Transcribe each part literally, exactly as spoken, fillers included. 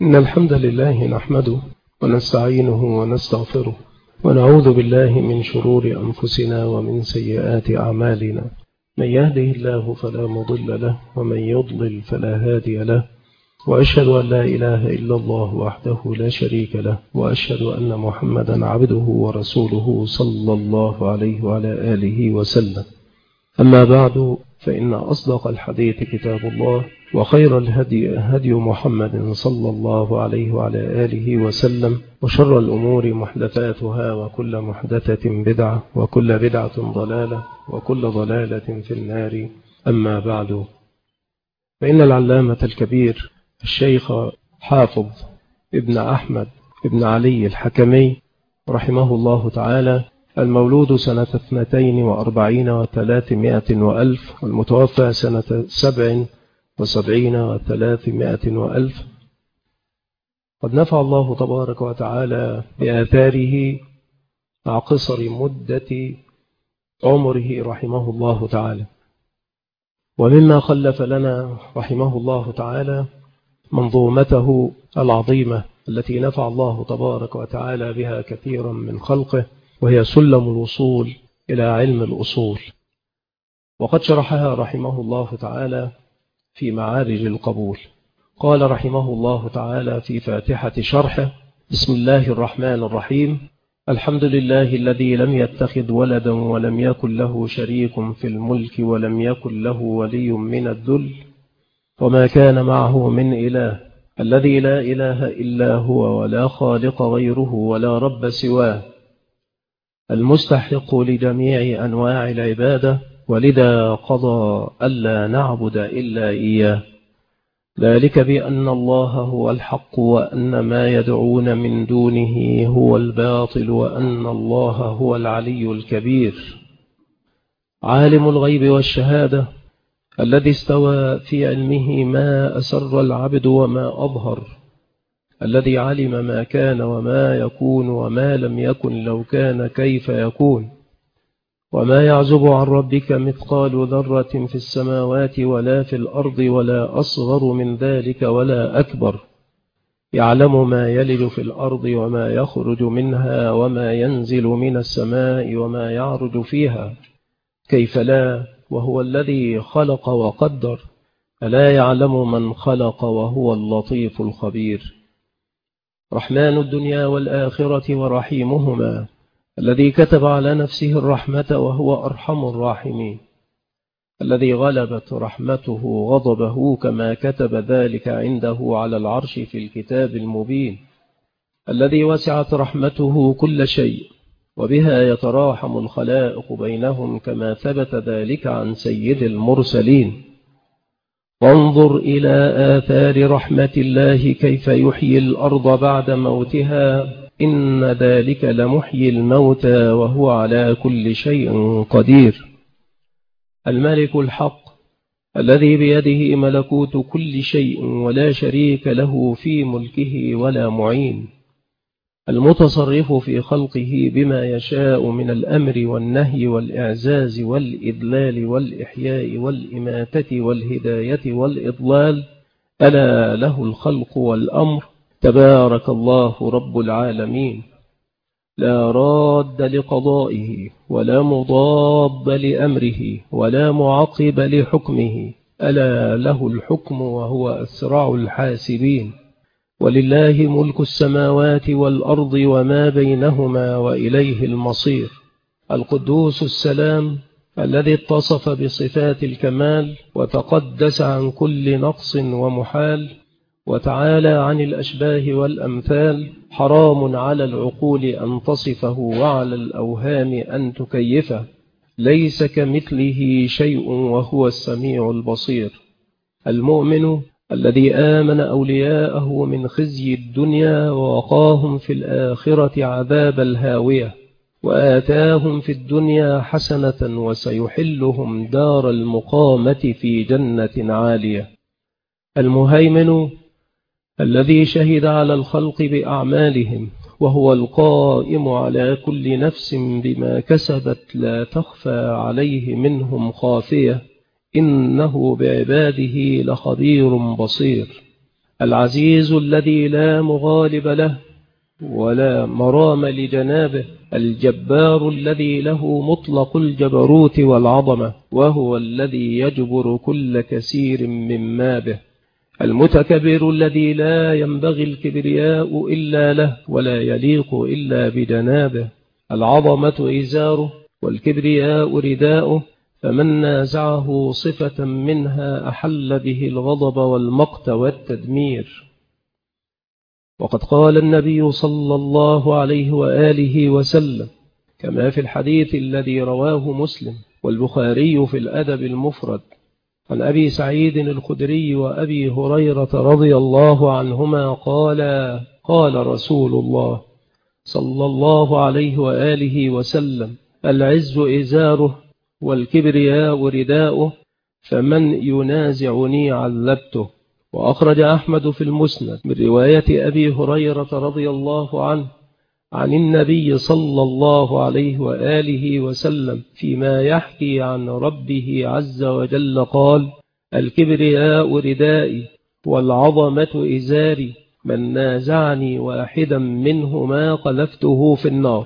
إن الحمد لله نحمده ونستعينه ونستغفره ونعوذ بالله من شرور أنفسنا ومن سيئات أعمالنا. من يهده الله فلا مضل له ومن يضلل فلا هادي له، وأشهد أن لا إله إلا الله وحده لا شريك له، وأشهد أن محمدا عبده ورسوله صلى الله عليه وعلى آله وسلم. أما بعد، فإن أصدق الحديث كتاب الله، وخير الهدي هدي محمد صلى الله عليه وعلى آله وسلم، وشر الأمور محدثاتها، وكل محدثة بدعة، وكل بدعة ضلالة، وكل ضلالة في النار. أما بعد، فإن العلامة الكبير الشيخ حافظ ابن أحمد ابن علي الحكمي رحمه الله تعالى، المولود سنة اثنتين وأربعين وثلاثمائة وألف، والمتوفى سنة سبع وسبعين وثلاثمائة وألف، قد نفع الله تبارك وتعالى بآثاره مع قصر مدة عمره رحمه الله تعالى. ومما خلف لنا رحمه الله تعالى منظومته العظيمة التي نفع الله تبارك وتعالى بها كثيرا من خلقه، وهي سلم الوصول إلى علم الأصول، وقد شرحها رحمه الله تعالى في معارج القبول. قال رحمه الله تعالى في فاتحة شرحه: بسم الله الرحمن الرحيم. الحمد لله الذي لم يتخذ ولدا ولم يكن له شريك في الملك ولم يكن له ولي من الذل وما كان معه من إله، الذي لا إله إلا هو ولا خالق غيره ولا رب سواه، المستحق لجميع أنواع العبادة، ولذا قضى ألا نعبد إلا إياه، ذلك بأن الله هو الحق وأن ما يدعون من دونه هو الباطل وأن الله هو العلي الكبير، عالم الغيب والشهادة، الذي استوى في علمه ما أسر العبد وما أظهر، الذي علم ما كان وما يكون وما لم يكن لو كان كيف يكون، وما يعزب عن ربك مثقال ذرة في السماوات ولا في الأرض ولا أصغر من ذلك ولا أكبر، يعلم ما يلج في الأرض وما يخرج منها وما ينزل من السماء وما يعرج فيها، كيف لا، وهو الذي خلق وقدر، ألا يعلم من خلق وهو اللطيف الخبير، رحمن الدنيا والآخرة ورحيمهما، الذي كتب على نفسه الرحمة وهو أرحم الراحمين، الذي غلبت رحمته غضبه كما كتب ذلك عنده على العرش في الكتاب المبين، الذي وسعت رحمته كل شيء وبها يتراحم الخلائق بينهم كما ثبت ذلك عن سيد المرسلين. وانظر إلى آثار رحمة الله كيف يحيي الأرض بعد موتها، إن ذلك لمحيي الموتى وهو على كل شيء قدير، الملك الحق الذي بيده ملكوت كل شيء ولا شريك له في ملكه ولا معين، المتصرف في خلقه بما يشاء من الأمر والنهي والإعزاز والإذلال والإحياء والإماتة والهداية والإضلال، ألا له الخلق والأمر، تبارك الله رب العالمين، لا راد لقضائه ولا مضاد لأمره ولا معقب لحكمه، ألا له الحكم وهو أسرع الحاسبين، ولله ملك السماوات والأرض وما بينهما وإليه المصير، القدوس السلام الذي اتصف بصفات الكمال وتقدس عن كل نقص ومحال، وتعالى عن الأشباه والأمثال، حرام على العقول أن تصفه وعلى الأوهام أن تكيفه، ليس كمثله شيء وهو السميع البصير، المؤمن الذي آمن أولياءه من خزي الدنيا ووقاهم في الآخرة عذاب الهاوية، وآتاهم في الدنيا حسنة وسيحلهم دار المقامة في جنة عالية، المهيمن الذي شهد على الخلق بأعمالهم وهو القائم على كل نفس بما كسبت لا تخفى عليه منهم خافية، إنه بعباده لخبير بصير، العزيز الذي لا مغالب له ولا مرام لجنابه، الجبار الذي له مطلق الجبروت والعظمة، وهو الذي يجبر كل كثير مما به، المتكبر الذي لا ينبغي الكبرياء إلا له ولا يليق إلا بجنابه، العظمة إزاره والكبرياء رداؤه، فمن نازعه صفة منها أحل به الغضب والمقت والتدمير. وقد قال النبي صلى الله عليه وآله وسلم كما في الحديث الذي رواه مسلم والبخاري في الأدب المفرد عن أبي سعيد الخدري وأبي هريرة رضي الله عنهما قال قال رسول الله صلى الله عليه وآله وسلم: العز إزاره والكبرياء رداؤه، فمن ينازعني عذبته. وأخرج أحمد في المسند من رواية أبي هريرة رضي الله عنه عن النبي صلى الله عليه وآله وسلم فيما يحكي عن ربه عز وجل قال: الكبرياء ردائي والعظمة إزاري، من نازعني واحدا منهما قذفته في النار.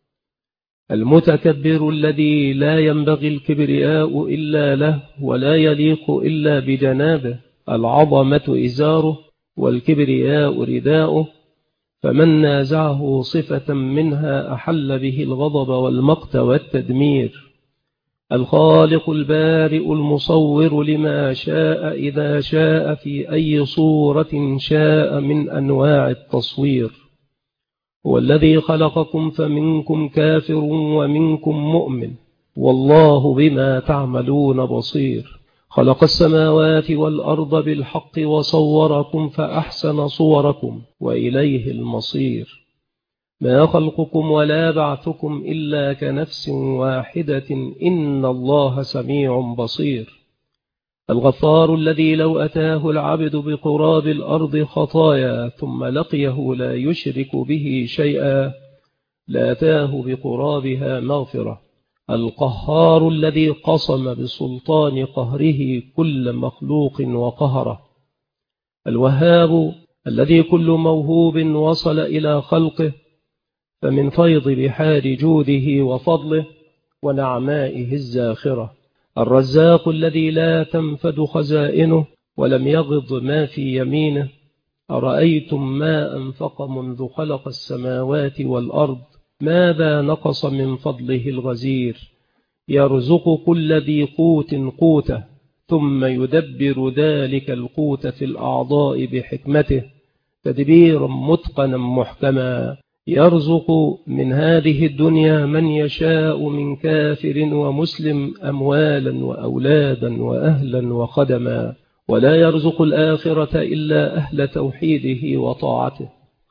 المتكبر الذي لا ينبغي الكبرياء إلا له ولا يليق إلا بجنابه، العظمة إزاره والكبرياء رداؤه، فمن نازعه صفة منها أحل به الغضب والمقت والتدمير. الخالق البارئ المصور لما شاء إذا شاء في أي صورة شاء من أنواع التصوير، هو الذي خلقكم فمنكم كافر ومنكم مؤمن، والله بما تعملون بصير. خلق السماوات والأرض بالحق وصوركم فأحسن صوركم وإليه المصير. ما خلقكم ولا بعثكم إلا كنفس واحدة إن الله سميع بصير. الغفار الذي لو أتاه العبد بقراب الأرض خطايا ثم لقيه لا يشرك به شيئا لأتاه بقرابها مغفرة. القهار الذي قصم بسلطان قهره كل مخلوق وقهره. الوهاب الذي كل موهوب وصل إلى خلقه، فمن فيض بحار جوده وفضله ونعمائه الزاخرة. الرزاق الذي لا تنفد خزائنه ولم يغض ما في يمينه. أرأيتم ما أنفق منذ خلق السماوات والأرض ماذا نقص من فضله الغزير. يرزق كل ذي قوت قوته ثم يدبر ذلك القوت في الأعضاء بحكمته تدبيرا متقنا محكما. يرزق من هذه الدنيا من يشاء من كافر ومسلم أموالا وأولادا وأهلا وخدما، ولا يرزق الآخرة إلا أهل توحيده وطاعته.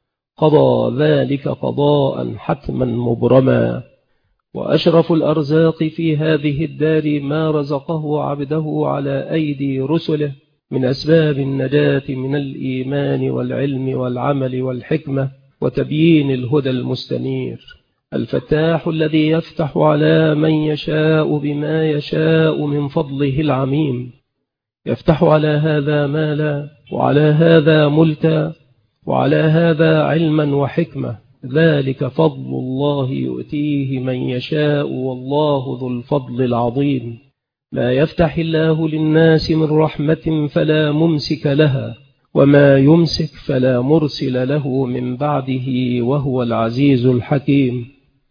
قضى ذلك قضاء حتما مبرما. وأشرف الأرزاق في هذه الدار ما رزقه عبده على أيدي رسله من أسباب النجاة من الإيمان والعلم والعمل والحكمة وتبيين الهدى المستنير. الفتاح الذي يفتح على من يشاء بما يشاء من فضله العميم، يفتح على هذا مالا وعلى هذا ملكا وعلى هذا علما وحكمة. ذلك فضل الله يؤتيه من يشاء والله ذو الفضل العظيم. لا يفتح الله للناس من رحمة فلا ممسك لها، وما يمسك فلا مرسل له من بعده، وهو العزيز الحكيم.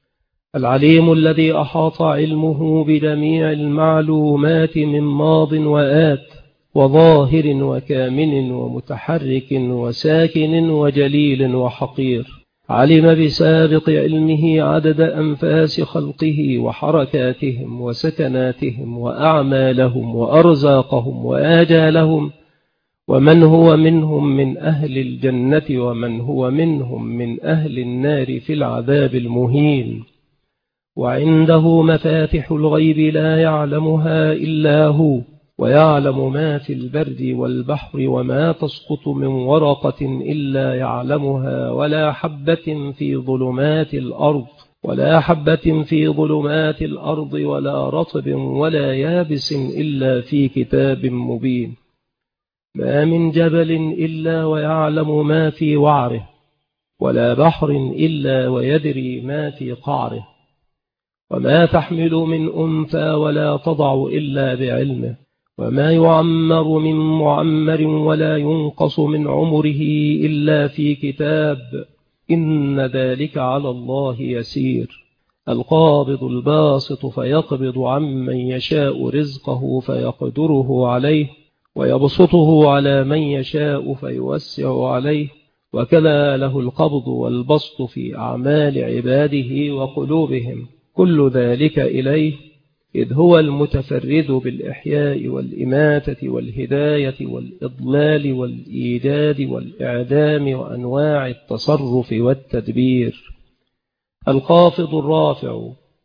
العليم الذي أحاط علمه بجميع المعلومات من ماض وآت وظاهر وكامن ومتحرك وساكن وجليل وحقير. علم بسابق علمه عدد أنفاس خلقه وحركاتهم وسكناتهم وأعمالهم وأرزاقهم وآجالهم، ومن هو منهم من أهل الجنة ومن هو منهم من أهل النار في العذاب المهين. وعنده مفاتح الغيب لا يعلمها إلا هو، ويعلم ما في البر والبحر وما تسقط من ورقة إلا يعلمها، ولا حبة في ظلمات الأرض ولا حبة في ظلمات الأرض ولا رطب ولا يابس إلا في كتاب مبين. ما من جبل إلا ويعلم ما في وعره، ولا بحر إلا ويدري ما في قعره، وما تحمل من أنثى ولا تضع إلا بعلمه، وما يعمر من معمر ولا ينقص من عمره إلا في كتاب، إن ذلك على الله يسير. القابض الباسط فيقبض عمن يشاء رزقه فيقدره عليه، ويبسطه على من يشاء فيوسع عليه، وكذا له القبض والبسط في أعمال عباده وقلوبهم، كل ذلك إليه، إذ هو المتفرد بالإحياء والإماتة والهداية والإضلال والإيجاد والإعدام وأنواع التصرف والتدبير. الخافض الرافع،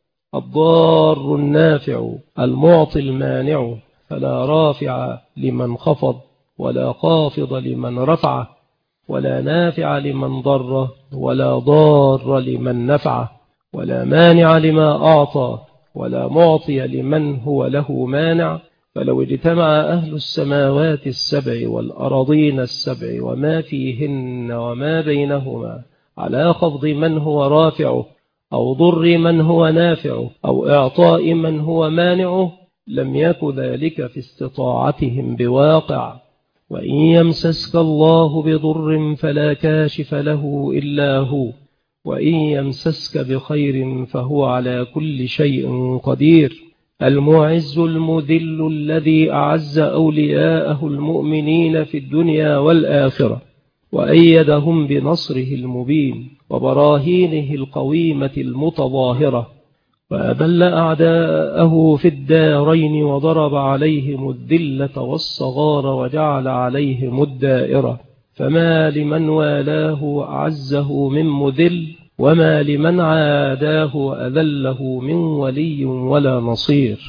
الضار النافع، المعطي المانع، فلا رافع لمن خفض، ولا خافض لمن رفعه، ولا نافع لمن ضره، ولا ضار لمن نفعه، ولا مانع لما أعطى، ولا معطي لمن هو له مانع. فلو اجتمع أهل السماوات السبع والأراضين السبع وما فيهن وما بينهما على خفض من هو رافعه، أو ضر من هو نافعه، أو إعطاء من هو مانعه، لم يك ذلك في استطاعتهم بواقع. وإن يمسسك الله بضر فلا كاشف له إلا هو، وإن يمسسك بخير فهو على كل شيء قدير. المعز المذل الذي أعز أولياءه المؤمنين في الدنيا والآخرة، وأيدهم بنصره المبين وبراهينه القويمة المتظاهرة، وأذل أعداءه في الدارين وضرب عليهم الذلة والصغار وجعل عليهم الدائرة. فما لمن والاه أعزه من مذل، وما لمن عاداه أذله من ولي ولا نصير.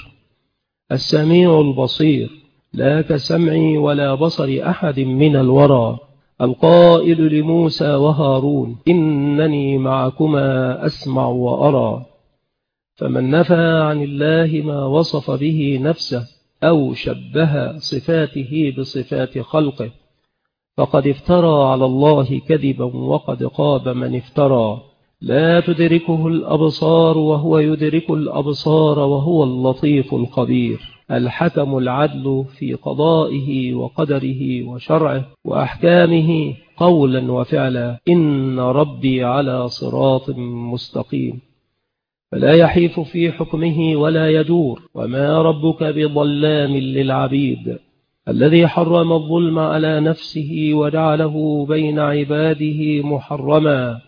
السميع البصير، لا كسمعي ولا بصر أحد من الورى، القائل لموسى وهارون إنني معكما أسمع وأرى. فمن نفى عن الله ما وصف به نفسه أو شبه صفاته بصفات خلقه فقد افترى على الله كذبا، وقد خاب من افترى. لا تدركه الأبصار وهو يدرك الأبصار، وهو اللطيف الخبير، الحكم العدل في قضائه وقدره وشرعه وأحكامه قولا وفعلا. إن ربي على صراط مستقيم. فلا يحيف في حكمه ولا يدور. وما ربك بظلام للعبيد، الذي حرم الظلم على نفسه وجعله بين عباده محرما،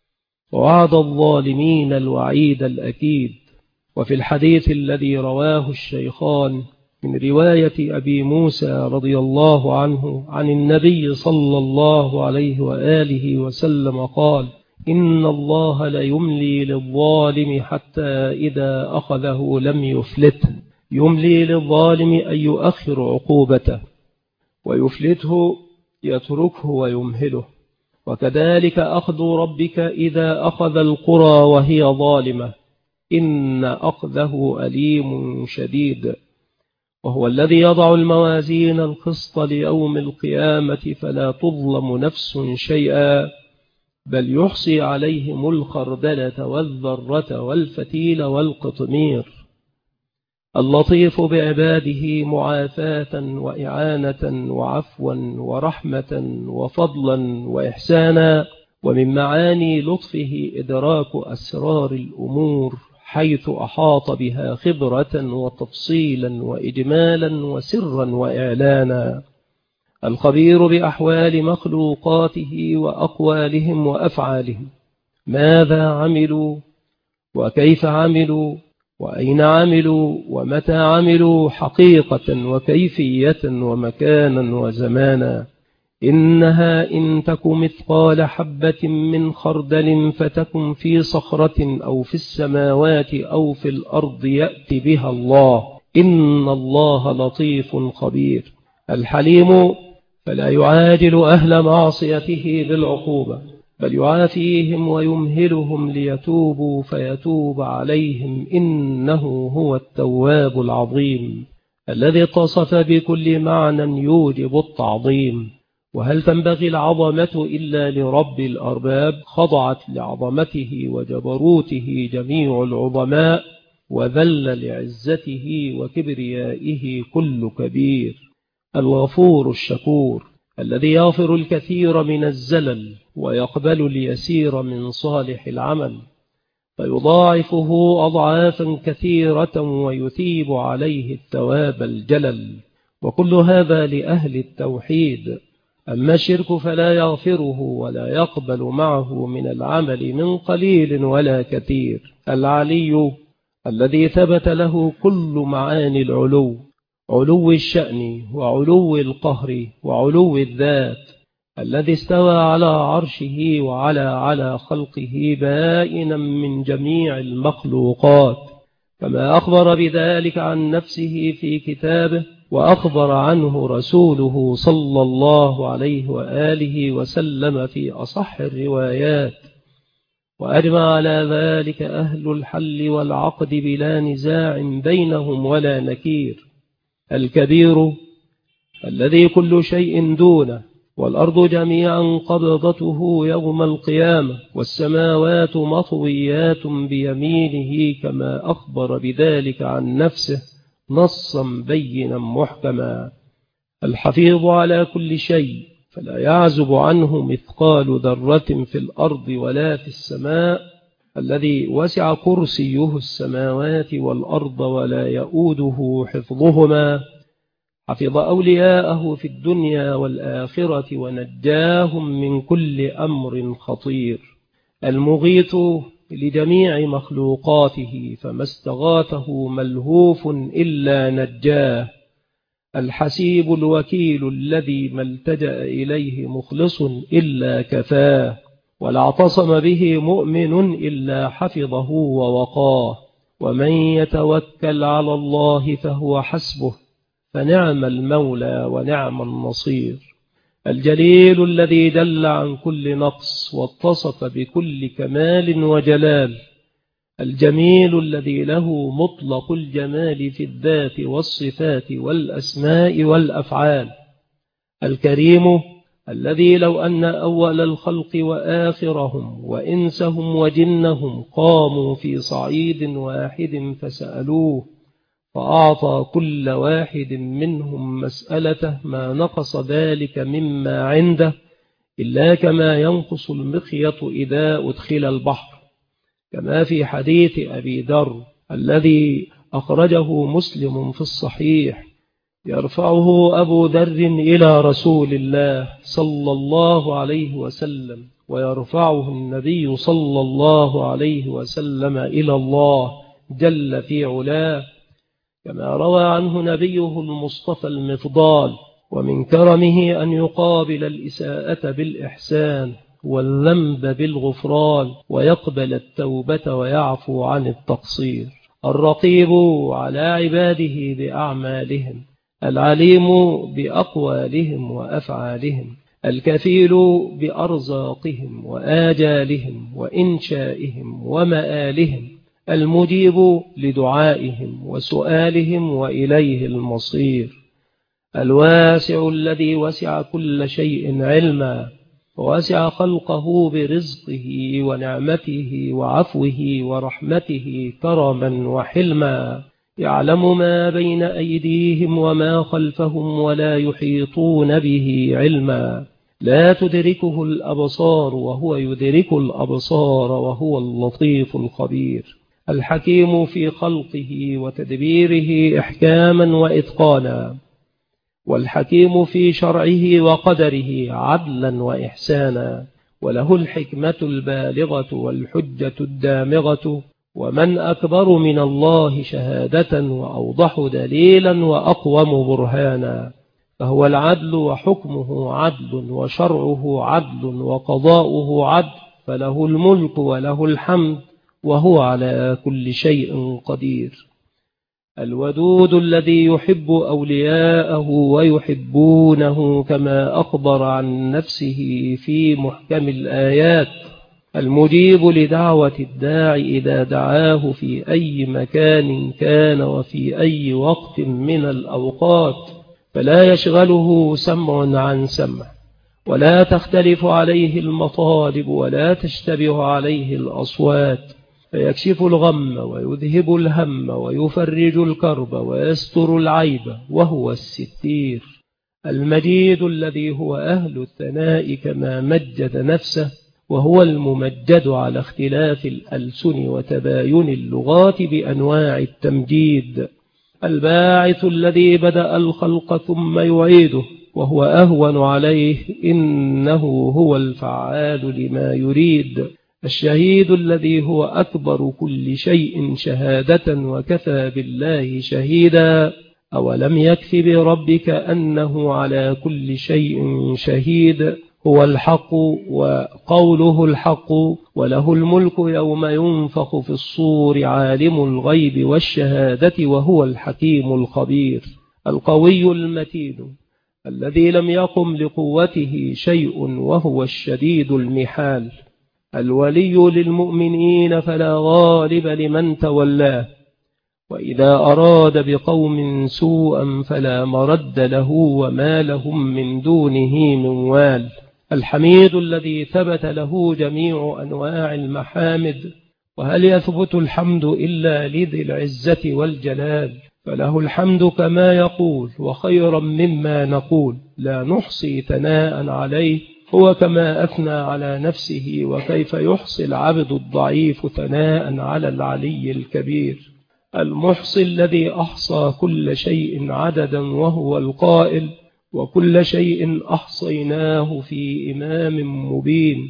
ووعد الظالمين الوعيد الأكيد. وفي الحديث الذي رواه الشيخان من رواية أبي موسى رضي الله عنه عن النبي صلى الله عليه وآله وسلم قال: إن الله ليملي للظالم حتى إذا أخذه لم يفلته. يملي للظالم أن يؤخر عقوبته، ويفلته يتركه ويمهله. وكذلك أخذ ربك إذا أخذ القرى وهي ظالمة، إن أخذه أليم شديد. وهو الذي يضع الموازين القسط ليوم القيامة فلا تظلم نفس شيئا، بل يحصي عليهم الخردلة والذرة والفتيل والقطمير. اللطيف بعباده معافاة وإعانة وعفوا ورحمة وفضلا وإحسانا. ومن معاني لطفه إدراك أسرار الأمور، حيث أحاط بها خبرة وتفصيلا وإجمالا وسرا وإعلانا. الخبير بأحوال مخلوقاته وأقوالهم وأفعالهم، ماذا عملوا وكيف عملوا وأين عملوا ومتى عملوا، حقيقة وكيفية ومكانا وزمانا. إنها إن تك مثقال حبة من خردل فتكن في صخرة أو في السماوات أو في الأرض يأتي بها الله، إن الله لطيف خبير. الحليم فلا يعاجل أهل معصيته بالعقوبة، بل يعافيهم ويمهلهم ليتوبوا فيتوب عليهم، إنه هو التواب العظيم. الذي اتصف بكل معنى يوجب التعظيم. وهل تنبغي العظمة إلا لرب الأرباب؟ خضعت لعظمته وجبروته جميع العظماء، وذل لعزته وكبريائه كل كبير. الغفور الشكور الذي يغفر الكثير من الزلل ويقبل اليسير من صالح العمل، فيضاعفه أضعافا كثيرة ويثيب عليه الثواب الجلل. وكل هذا لأهل التوحيد. أما الشرك فلا يغفره ولا يقبل معه من العمل من قليل ولا كثير. العلي الذي ثبت له كل معاني العلو، علو الشأن وعلو القهر وعلو الذات، الذي استوى على عرشه وعلى على خلقه بائنا من جميع المخلوقات، كما أخبر بذلك عن نفسه في كتابه، وأخبر عنه رسوله صلى الله عليه وآله وسلم في أصح الروايات. وأجمع على ذلك أهل الحل والعقد بلا نزاع بينهم ولا نكير. الكبير الذي كل شيء دونه، والأرض جميعا قبضته يوم القيامة، والسماوات مطويات بيمينه، كما أخبر بذلك عن نفسه نصا بينا محكما. الحفيظ على كل شيء، فلا يعزب عنه مثقال ذرة في الأرض ولا في السماء، الذي وسع كرسيه السماوات والأرض ولا يؤوده حفظهما. حفظ أولياءه في الدنيا والآخرة ونجاهم من كل أمر خطير. المغيث لجميع مخلوقاته، فما استغاثه ملهوف إلا نجاه. الحسيب الوكيل الذي ما التجأ إليه مخلص إلا كفاه، ولا اعتصم به مؤمن إلا حفظه ووقاه. ومن يتوكل على الله فهو حسبه، فنعم المولى ونعم النصير. الجليل الذي دل عن كل نقص واتصف بكل كمال وجلال. الجميل الذي له مطلق الجمال في الذات والصفات والأسماء والأفعال. الكريم الذي لو أن أول الخلق وآخرهم وإنسهم وجنهم قاموا في صعيد واحد فسألوه، فأعطى كل واحد منهم مسألته، ما نقص ذلك مما عنده إلا كما ينقص المخيط إذا أدخل البحر، كما في حديث أبي ذر الذي أخرجه مسلم في الصحيح، يرفعه أبو ذر إلى رسول الله صلى الله عليه وسلم، ويرفعه النبي صلى الله عليه وسلم إلى الله جل في علاه، كما روى عنه نبيه المصطفى المفضال. ومن كرمه أن يقابل الإساءة بالإحسان والذنب بالغفران، ويقبل التوبة ويعفو عن التقصير. الرقيب على عباده بأعمالهم، العليم بأقوالهم وأفعالهم، الكفيل بأرزاقهم وآجالهم وإنشائهم ومآلهم، المجيب لدعائهم وسؤالهم وإليه المصير. الواسع الذي وسع كل شيء علما، ووسع خلقه برزقه ونعمته وعفوه ورحمته كرما وحلما، يعلم ما بين أيديهم وما خلفهم ولا يحيطون به علما، لا تدركه الأبصار وهو يدرك الأبصار وهو اللطيف الخبير. الحكيم في خلقه وتدبيره إحكاما وإتقانا، والحكيم في شرعه وقدره عدلا وإحسانا، وله الحكمة البالغة والحجة الدامغة. ومن أكبر من الله شهادة وأوضح دليلا وأقوم برهانا، فهو العدل وحكمه عدل وشرعه عدل وقضاؤه عدل، فله الملك وله الحمد وهو على كل شيء قدير. الودود الذي يحب أولياءه ويحبونه، كما أخبر عن نفسه في محكم الآيات، المجيب لدعوة الداعي إذا دعاه في أي مكان كان وفي أي وقت من الأوقات، فلا يشغله سمع عن سمع، ولا تختلف عليه المطالب، ولا تشتبه عليه الأصوات، فيكشف الغم ويذهب الهم ويفرج الكرب ويستر العيب، وهو الستير. المجيد الذي هو أهل الثناء كما مجد نفسه، وهو الممجد على اختلاف الألسن وتباين اللغات بأنواع التمجيد. الباعث الذي بدأ الخلق ثم يعيده، وهو أهون عليه، إنه هو الفعال لما يريد. الشهيد الذي هو أكبر كل شيء شهادة، وكفى بالله شهيدا. أولم يكف بربك أنه على كل شيء شهيد. هو الحق وقوله الحق، وله الملك يوم ينفخ في الصور، عالم الغيب والشهادة، وهو الحكيم الخبير. القوي المتين الذي لم يقم لقوته شيء، وهو الشديد المحال. الولي للمؤمنين فلا غالب لمن تولاه، وإذا أراد بقوم سوءا فلا مرد له، وما لهم من دونه من وال. الحميد الذي ثبت له جميع أنواع المحامد، وهل يثبت الحمد إلا لذي العزة والجلال؟ فله الحمد كما يقول وخيرا مما نقول، لا نحصي ثناء عليه، هو كما أثنى على نفسه، وكيف يحصي العبد الضعيف ثناء على العلي الكبير. المحصي الذي أحصى كل شيء عددا، وهو القائل وكل شيء أحصيناه في إمام مبين.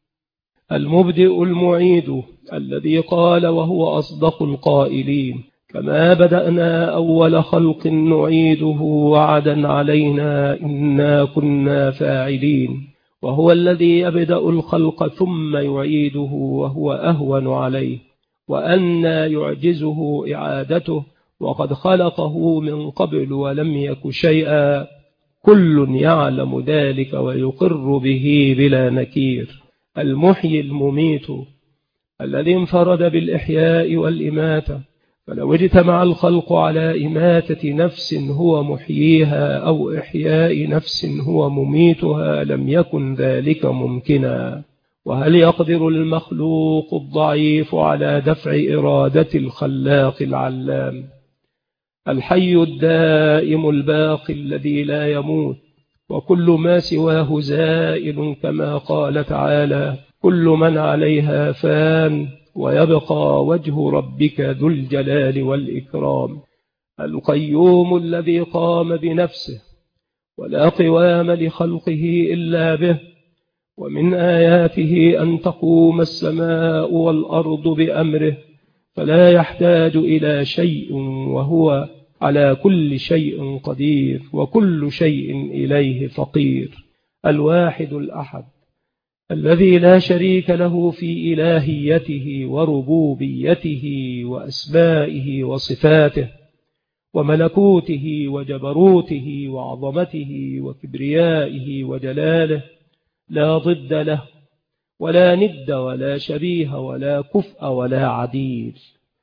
المبدئ المعيد الذي قال وهو أصدق القائلين، كما بدأنا أول خلق نعيده وعدا علينا إنا كنا فاعلين. وهو الذي يبدأ الخلق ثم يعيده، وهو أهون عليه، وأنى يعجزه إعادته، وقد خلقه من قبل ولم يك شيئا. كل يعلم ذلك ويقر به بلا نكير. المحيي المميت الذي انفرد بالإحياء والإماتة، فلو اجتمع الخلق على إماتة نفس هو محييها، أو إحياء نفس هو مميتها، لم يكن ذلك ممكنا. وهل يقدر المخلوق الضعيف على دفع إرادة الخلاق العلام؟ الحي الدائم الباقي الذي لا يموت، وكل ما سواه زائل، كما قال تعالى كل من عليها فان، ويبقى وجه ربك ذو الجلال والإكرام. القيوم الذي قام بنفسه، ولا قوام لخلقه إلا به، ومن آياته أن تقوم السماء والأرض بأمره، فلا يحتاج إلى شيء، وهو على كل شيء قدير، وكل شيء إليه فقير. الواحد الأحد الذي لا شريك له في إلهيته وربوبيته وأسمائه وصفاته وملكوته وجبروته وعظمته وكبريائه وجلاله، لا ضد له ولا ند ولا شبيه ولا كفء ولا عديل.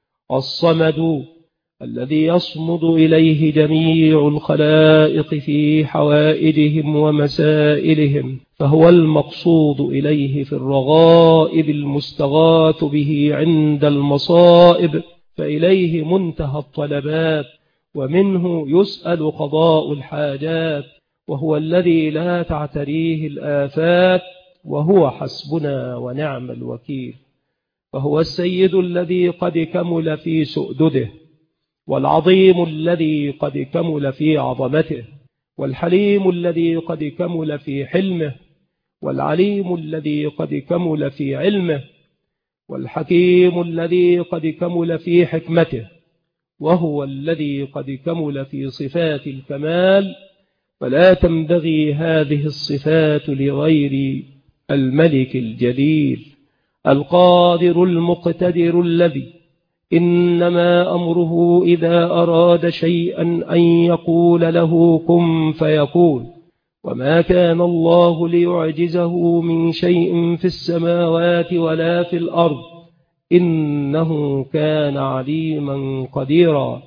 الصمد الذي يصمد إليه جميع الخلائق في حوائجهم ومسائلهم، فهو المقصود إليه في الرغائب، المستغاث به عند المصائب، فإليه منتهى الطلبات، ومنه يسأل قضاء الحاجات، وهو الذي لا تعتريه الآفات، وهو حسبنا ونعم الوكيل. فهو السيد الذي قد كمل في سؤدده، والعظيم الذي قد كمل في عظمته، والحليم الذي قد كمل في حلمه، والعليم الذي قد كمل في علمه، والحكيم الذي قد كمل في حكمته، وهو الذي قد كمل في صفات الكمال، فلا تنبغي هذه الصفات لغير الملك الجليل. القادر المقتدر الذي إنما أمره إذا أراد شيئا أن يقول له كن فيكون، وما كان الله ليعجزه من شيء في السماوات ولا في الأرض إنه كان عليما قديرا.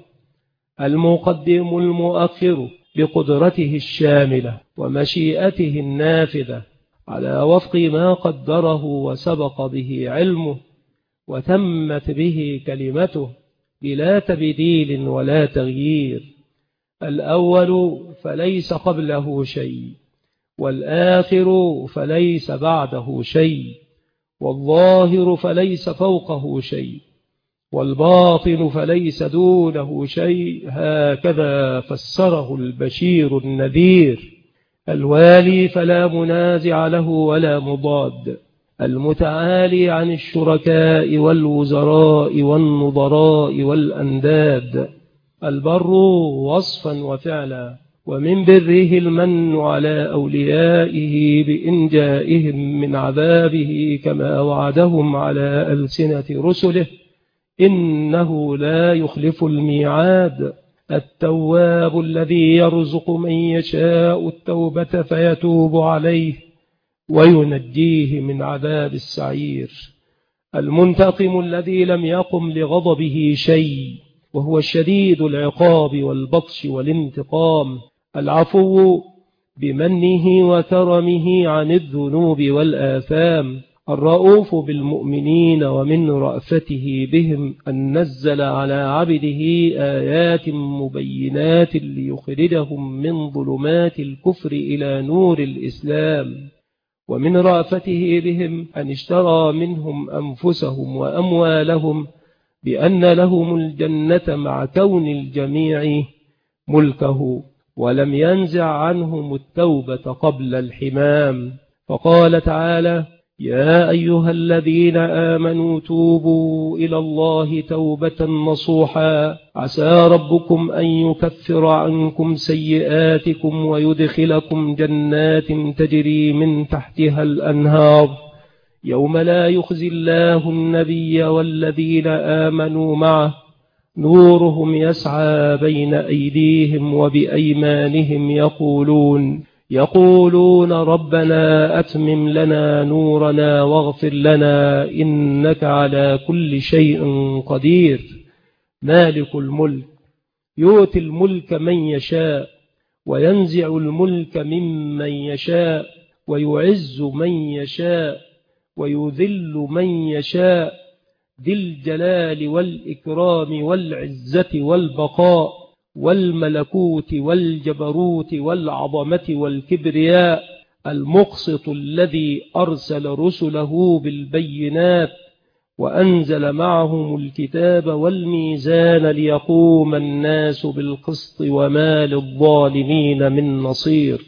المقدم المؤخر بقدرته الشاملة ومشيئته النافذة على وفق ما قدره وسبق به علمه وتمت به كلمته بلا تبديل ولا تغيير. الأول فليس قبله شيء، والآخر فليس بعده شيء، والظاهر فليس فوقه شيء، والباطن فليس دونه شيء. هكذا فسره البشير النذير. الوالي فلا منازع له ولا مضاد، المتعالي عن الشركاء والوزراء والنظراء والأنداد، البر وصفا وفعلا، ومن بره المن على أوليائه بإنجائهم من عذابه كما وعدهم على ألسنة رسله إنه لا يخلف الميعاد. التواب الذي يرزق من يشاء التوبة فيتوب عليه وينجيه من عذاب السعير. المنتقم الذي لم يقم لغضبه شيء وهو الشديد العقاب والبطش والانتقام. العفو بمنه وكرمه عن الذنوب والآثام. الرؤوف بالمؤمنين ومن رأفته بهم أن نزل على عبده آيات مبينات ليخرجهم من ظلمات الكفر إلى نور الإسلام. ومن رأفته بهم أن اشترى منهم أنفسهم وأموالهم بأن لهم الجنة مع كون الجميع ملكه، ولم ينزع عنهم التوبة قبل الحمام. فقال تعالى: يا أيها الذين آمنوا توبوا إلى الله توبة نصوحا عسى ربكم أن يكفر عنكم سيئاتكم ويدخلكم جنات تجري من تحتها الأنهار يوم لا يخزي الله النبي والذين آمنوا معه نورهم يسعى بين أيديهم وبأيمانهم يقولون يقولون ربنا أتمم لنا نورنا واغفر لنا إنك على كل شيء قدير. مالك الملك يؤتي الملك من يشاء وينزع الملك ممن يشاء ويعز من يشاء ويذل من يشاء ذي الجلال والإكرام والعزة والبقاء والملكوت والجبروت والعظمة والكبرياء. المقسط الذي أرسل رسله بالبينات وأنزل معهم الكتاب والميزان ليقوم الناس بالقسط وما للظالمين من نصير.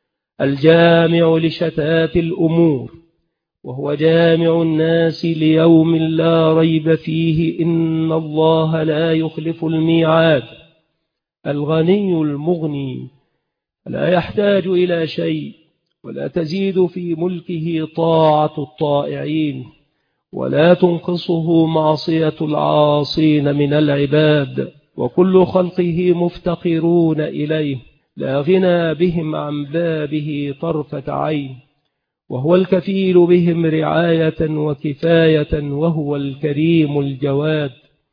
الجامع لشتات الأمور وهو جامع الناس ليوم لا ريب فيه إن الله لا يخلف الميعاد. الغني المغني لا يحتاج إلى شيء ولا تزيد في ملكه طاعة الطائعين ولا تنقصه معصية العاصين من العباد، وكل خلقه مفتقرون إليه لا غنى بهم عن بابه طرفة عين، وهو الكفيل بهم رعاية وكفاية، وهو الكريم الجواد،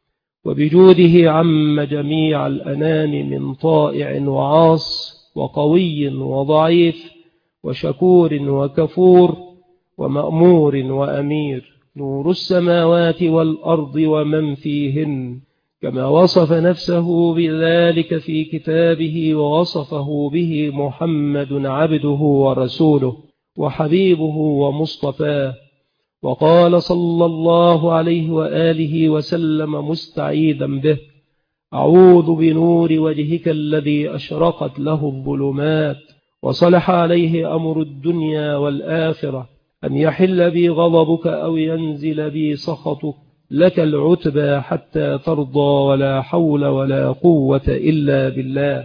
وبجوده عم جميع الأنام من طائع وعاص وقوي وضعيف وشكور وكفور ومأمور وأمير. نور السماوات والأرض ومن فيهن كما وصف نفسه بذلك في كتابه ووصفه به محمد عبده ورسوله وحبيبه ومصطفاه. وقال صلى الله عليه وآله وسلم مستعيذا به: أعوذ بنور وجهك الذي أشرقت له الظلمات وصلح عليه أمر الدنيا والآخرة أن يحل بي غضبك أو ينزل بي سخطك، لك العتبى حتى ترضى ولا حول ولا قوة إلا بالله.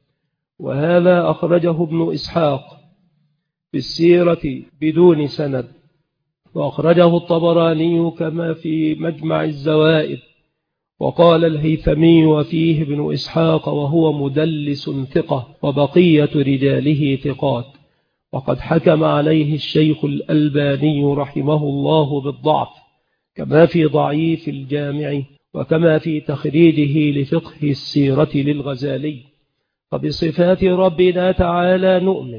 وهذا أخرجه ابن إسحاق في السيرة بدون سند، وأخرجه الطبراني كما في مجمع الزوائد. وقال الهيثمي وفيه ابن إسحاق وهو مدلس ثقة وبقية رجاله ثقات. وقد حكم عليه الشيخ الألباني رحمه الله بالضعف، كما في ضعيف الجامع وكما في تخريجه لفقه السيرة للغزالي. فبصفات ربنا تعالى نؤمن،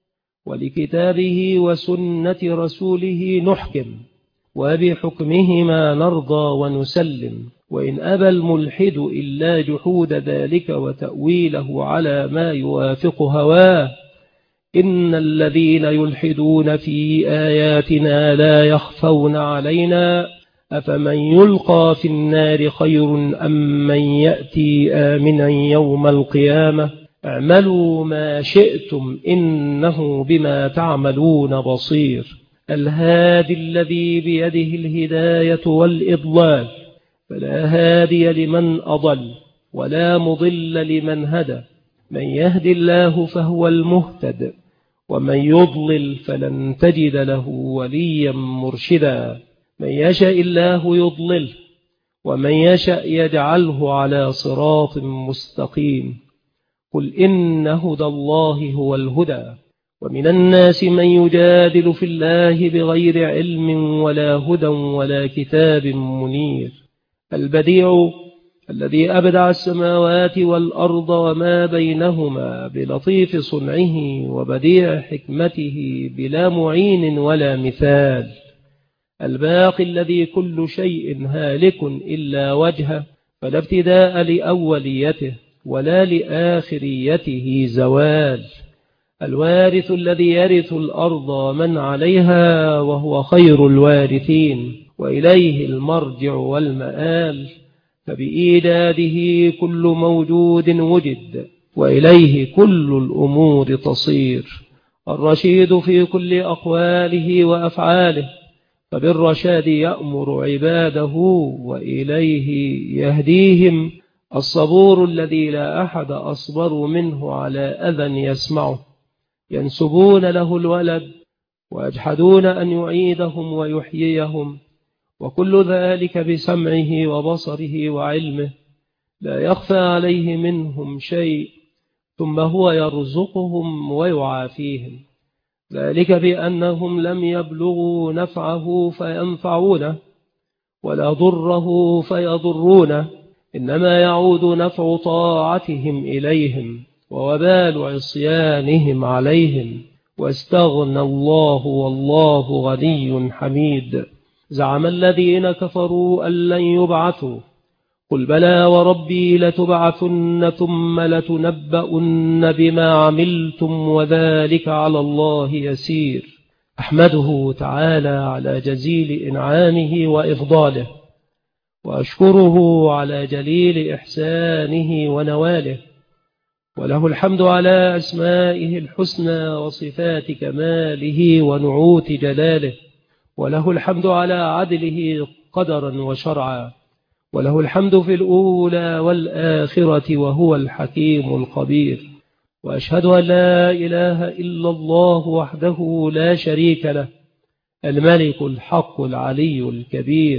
ولكتابه وسنة رسوله نحكم، وبحكمهما نرضى ونسلم. وإن أبى الملحد إلا جحود ذلك وتأويله على ما يوافق هواه، إن الذين يلحدون في آياتنا لا يخفون علينا، أفمن يلقى في النار خير أم من يأتي آمنا يوم القيامة. اعملوا ما شئتم إنه بما تعملون بصير. الهادي الذي بيده الهداية والإضلال، فلا هادي لمن أضل ولا مضل لمن هدى. من يهدي الله فهو المهتد، ومن يضلل فلن تجد له وليا مرشدا. من يشاء الله يضلل، ومن يشاء يجعله على صراط مستقيم. قل إن هدى الله هو الهدى. ومن الناس من يجادل في الله بغير علم ولا هدى ولا كتاب منير. البديع الذي أبدع السماوات والأرض وما بينهما بلطيف صنعه وبديع حكمته بلا معين ولا مثال. الباقي الذي كل شيء هالك إلا وجهه، فلا ابتداء لأوليته ولا لآخريته زوال. الوارث الذي يرث الأرض من عليها وهو خير الوارثين، وإليه المرجع والمآل. فبإيجاده كل موجود وجد، وإليه كل الأمور تصير. الرشيد في كل أقواله وأفعاله، فبالرشاد يأمر عباده وإليه يهديهم. الصبور الذي لا أحد أصبر منه على أذى يسمعه. ينسبون له الولد ويجحدون أن يعيدهم ويحييهم، وكل ذلك بسمعه وبصره وعلمه، لا يخفى عليه منهم شيء، ثم هو يرزقهم ويعافيهم. ذلك بأنهم لم يبلغوا نفعه فينفعونه، ولا ضره فيضرونه، إنما يعود نفع طاعتهم إليهم ووبال عصيانهم عليهم. واستغنى الله والله غني حميد. زعم الذين كفروا أن لن يبعثوا، قل بلى وربي لتبعثن ثم لتنبؤن بما عملتم وذلك على الله يسير. أحمده تعالى على جزيل إنعامه وإفضاله، وأشكره على جليل إحسانه ونواله. وله الحمد على أسمائه الحسنى وصفات كماله ونعوت جلاله. وله الحمد على عدله قدرا وشرعا. وله الحمد في الأولى والآخرة وهو الحكيم الخبير. وأشهد أن لا إله إلا الله وحده لا شريك له، الملك الحق العلي الكبير،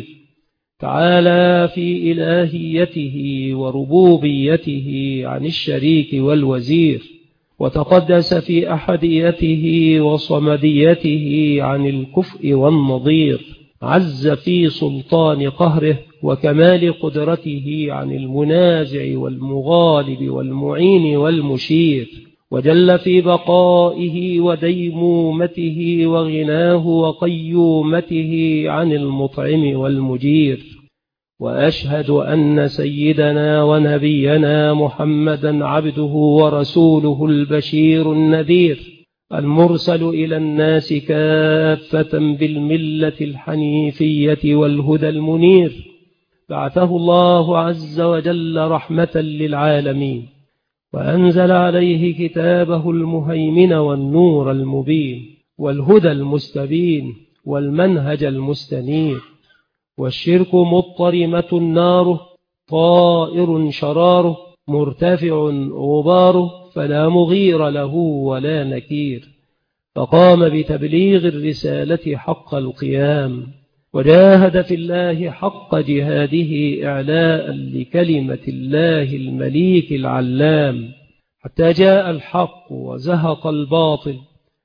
تعالى في إلهيته وربوبيته عن الشريك والوزير، وتقدس في أحديته وصمديته عن الكفء والنظير. عز في سلطان قهره وكمال قدرته عن المنازع والمغالب والمعين والمشير، وجل في بقائه وديمومته وغناه وقيومته عن المطعم والمجير. وأشهد أن سيدنا ونبينا محمدا عبده ورسوله البشير النذير، المرسل إلى الناس كافة بالملة الحنيفية والهدى المنير. بعثه الله عز وجل رحمة للعالمين، وأنزل عليه كتابه المهيمن والنور المبين والهدى المستبين والمنهج المستنير. والشرك مضطرمة ناره، طائر شراره، مرتفع غباره، فلا مغير له ولا نكير. فقام بتبليغ الرسالة حق القيام، وجاهد في الله حق جهاده إعلاء لكلمة الله المليك العلام، حتى جاء الحق وزهق الباطل،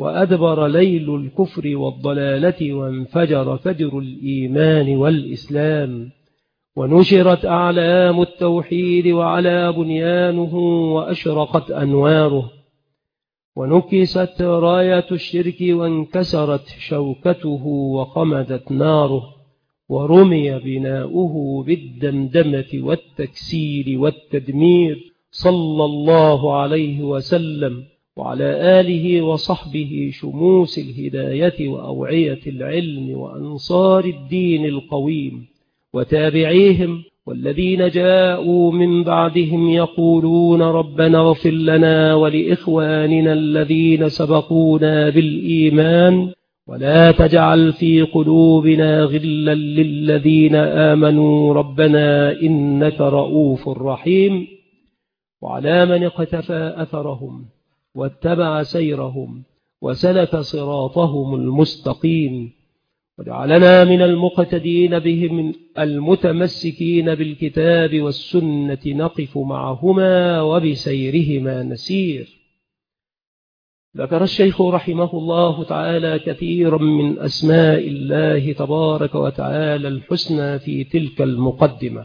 وأدبر ليل الكفر والضلالة وانفجر فجر الإيمان والإسلام ونشرت أعلام التوحيد وعلى بنيانه وأشرقت أنواره ونكست راية الشرك وانكسرت شوكته وقمدت ناره ورمي بناؤه بالدمدمة والتكسير والتدمير صلى الله عليه وسلم وعلى آله وصحبه شموس الهداية وأوعية العلم وأنصار الدين القويم وتابعيهم والذين جاءوا من بعدهم يقولون ربنا اغفر لنا ولإخواننا الذين سبقونا بالإيمان ولا تجعل في قلوبنا غلا للذين آمنوا ربنا إنك رؤوف رحيم وعلى من اقتفى أثرهم واتبع سيرهم وسلك صراطهم المستقيم وجعلنا من المقتدين بهم المتمسكين بالكتاب والسنة نقف معهما وبسيرهما نسير. ذكر الشيخ رحمه الله تعالى كثيرا من أسماء الله تبارك وتعالى الحسنى في تلك المقدمة،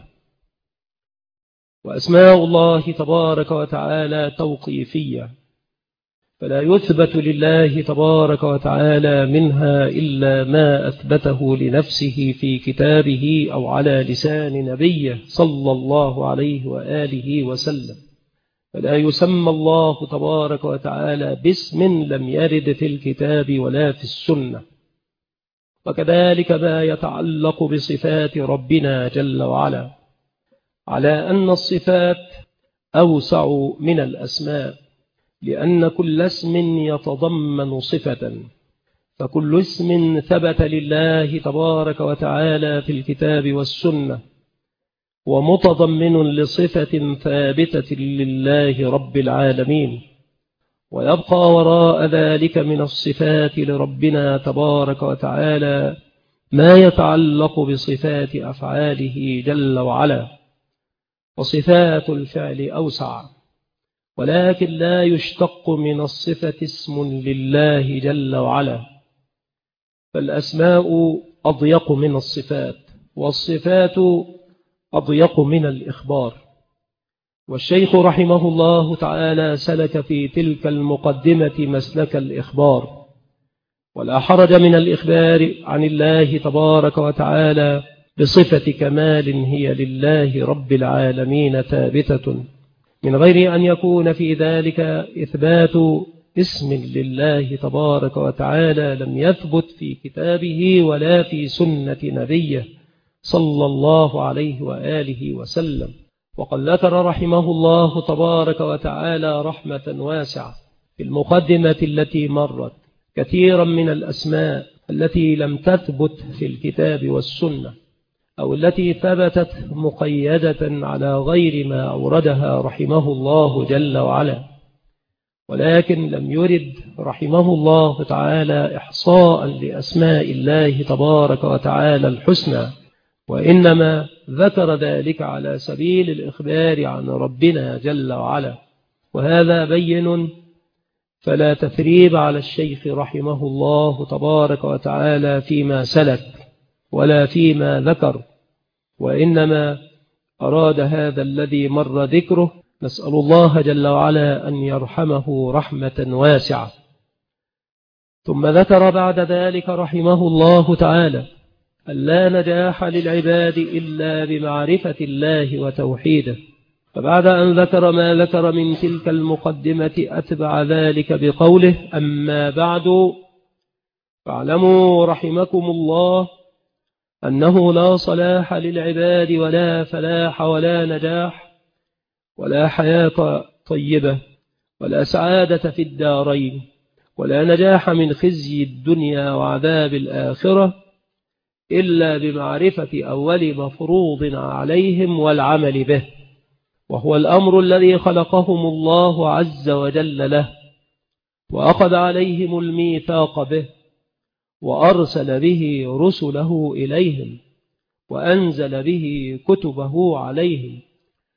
وأسماء الله تبارك وتعالى توقيفية فلا يثبت لله تبارك وتعالى منها إلا ما أثبته لنفسه في كتابه أو على لسان نبيه صلى الله عليه وآله وسلم، فلا يسمى الله تبارك وتعالى باسم لم يرد في الكتاب ولا في السنة. وكذلك ما يتعلق بصفات ربنا جل وعلا، على أن الصفات أوسع من الأسماء، لأن كل اسم يتضمن صفة، فكل اسم ثبت لله تبارك وتعالى في الكتاب والسنة ومتضمن لصفة ثابتة لله رب العالمين، ويبقى وراء ذلك من الصفات لربنا تبارك وتعالى ما يتعلق بصفات أفعاله جل وعلا. وصفات الفعل أوسع، ولكن لا يشتق من الصفة اسم لله جل وعلا، فالأسماء أضيق من الصفات، والصفات أضيق من الإخبار. والشيخ رحمه الله تعالى سلك في تلك المقدمة مسلك الإخبار، ولا حرج من الإخبار عن الله تبارك وتعالى بصفة كمال هي لله رب العالمين ثابتة، من غير أن يكون في ذلك إثبات اسم لله تبارك وتعالى لم يثبت في كتابه ولا في سنة نبيه صلى الله عليه وآله وسلم. وقد ذكر رحمه الله تبارك وتعالى رحمة واسعة في المقدمة التي مرت كثيرا من الأسماء التي لم تثبت في الكتاب والسنة، أو التي ثبتت مقيدة على غير ما أوردها رحمه الله جل وعلا، ولكن لم يرد رحمه الله تعالى إحصاء لأسماء الله تبارك وتعالى الحسنى، وإنما ذكر ذلك على سبيل الإخبار عن ربنا جل وعلا، وهذا بين، فلا تثريب على الشيخ رحمه الله تبارك وتعالى فيما سلك ولا فيما ذكر، وإنما أراد هذا الذي مر ذكره، نسأل الله جل وعلا أن يرحمه رحمة واسعة. ثم ذكر بعد ذلك رحمه الله تعالى أن لا نجاح للعباد إلا بمعرفة الله وتوحيده، فبعد أن ذكر ما ذكر من تلك المقدمة أتبع ذلك بقوله: أما بعد فاعلموا رحمكم الله أنه لا صلاح للعباد ولا فلاح ولا نجاح ولا حياة طيبة ولا سعادة في الدارين ولا نجاح من خزي الدنيا وعذاب الآخرة إلا بمعرفة أول مفروض عليهم والعمل به، وهو الأمر الذي خلقهم الله عز وجل له، وأخذ عليهم الميثاق به، وأرسل به رسله إليهم، وأنزل به كتبه عليهم،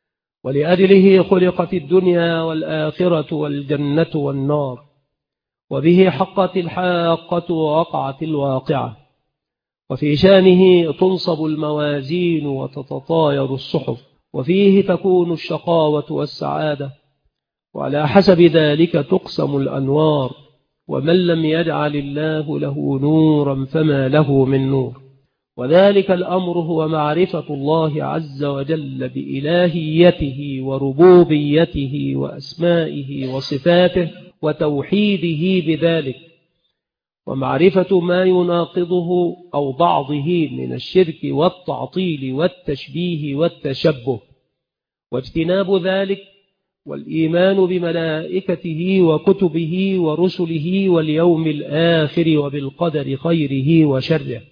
ولأجله خلقت الدنيا والآخرة والجنة والنار، وبه حقت الحاقة ووقعت الواقعة، وفي شانه تنصب الموازين وتتطاير الصحف، وفيه تكون الشقاوة والسعادة، وعلى حسب ذلك تقسم الأنوار، ومن لم يجعل الله له نورا فما له من نور. وذلك الأمر هو معرفة الله عز وجل بإلهيته وربوبيته وأسمائه وصفاته وتوحيده بذلك، ومعرفة ما يناقضه أو بعضه من الشرك والتعطيل والتشبيه والتشبه، واجتناب ذلك، والإيمان بملائكته وكتبه ورسله واليوم الآخر وبالقدر خيره وشره،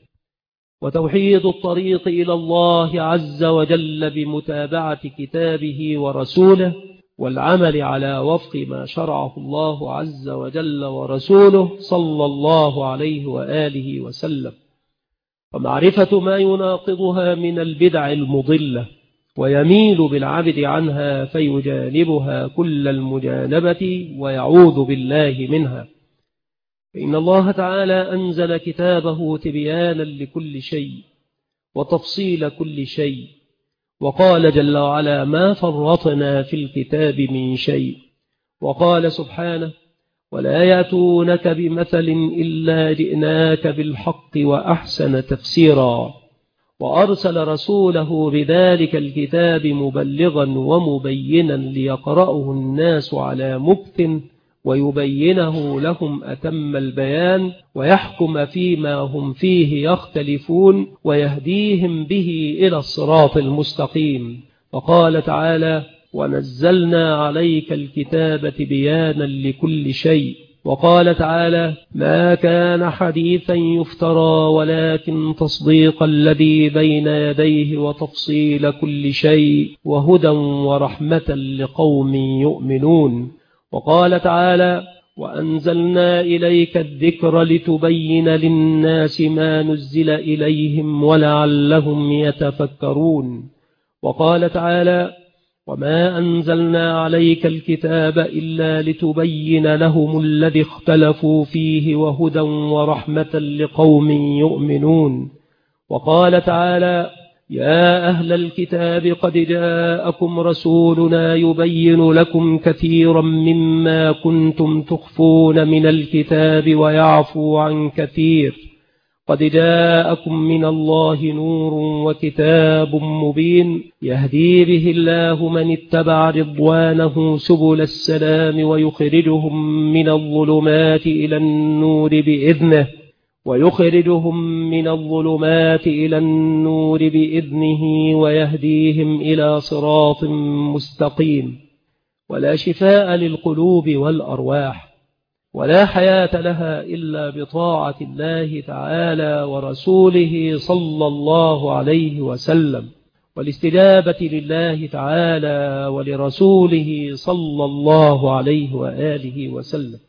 وتوحيد الطريق إلى الله عز وجل بمتابعة كتابه ورسوله، والعمل على وفق ما شرعه الله عز وجل ورسوله صلى الله عليه وآله وسلم، ومعرفة ما يناقضها من البدع المضلة ويميل بالعبد عنها فيجانبها كل المجانبة ويعوذ بالله منها. فإن الله تعالى أنزل كتابه تبيانا لكل شيء وتفصيل كل شيء، وقال جل وعلا ما فرطنا في الكتاب من شيء، وقال سبحانه ولا يأتونك بمثل إلا جئناك بالحق وأحسن تفسيرا، وأرسل رسوله بذلك الكتاب مبلغا ومبينا ليقرأه الناس على مكث ويبينه لهم أتم البيان، ويحكم فيما هم فيه يختلفون ويهديهم به إلى الصراط المستقيم. وقال تعالى ونزلنا عليك الكتاب تبيانا لكل شيء. وقال تعالى ما كان حديثا يفترى ولكن تصديق الذي بين يديه وتفصيل كل شيء وهدى ورحمة لقوم يؤمنون. وقال تعالى وأنزلنا إليك الذكر لتبين للناس ما نزل إليهم ولعلهم يتفكرون. وقال تعالى وما أنزلنا عليك الكتاب إلا لتبين لهم الذي اختلفوا فيه وهدى ورحمة لقوم يؤمنون. وقال تعالى يا أهل الكتاب قد جاءكم رسولنا يبين لكم كثيرا مما كنتم تخفون من الكتاب ويعفو عن كثير قد جاءكم من الله نور وكتاب مبين يهدي به الله من اتبع رضوانه سبل السلام ويخرجهم من الظلمات إلى النور بإذنه ويخرجهم من الظلمات إلى النور بإذنه ويهديهم إلى صراط مستقيم. ولا شفاء للقلوب والأرواح ولا حياة لها إلا بطاعة الله تعالى ورسوله صلى الله عليه وسلم، والاستجابة لله تعالى ولرسوله صلى الله عليه وآله وسلم.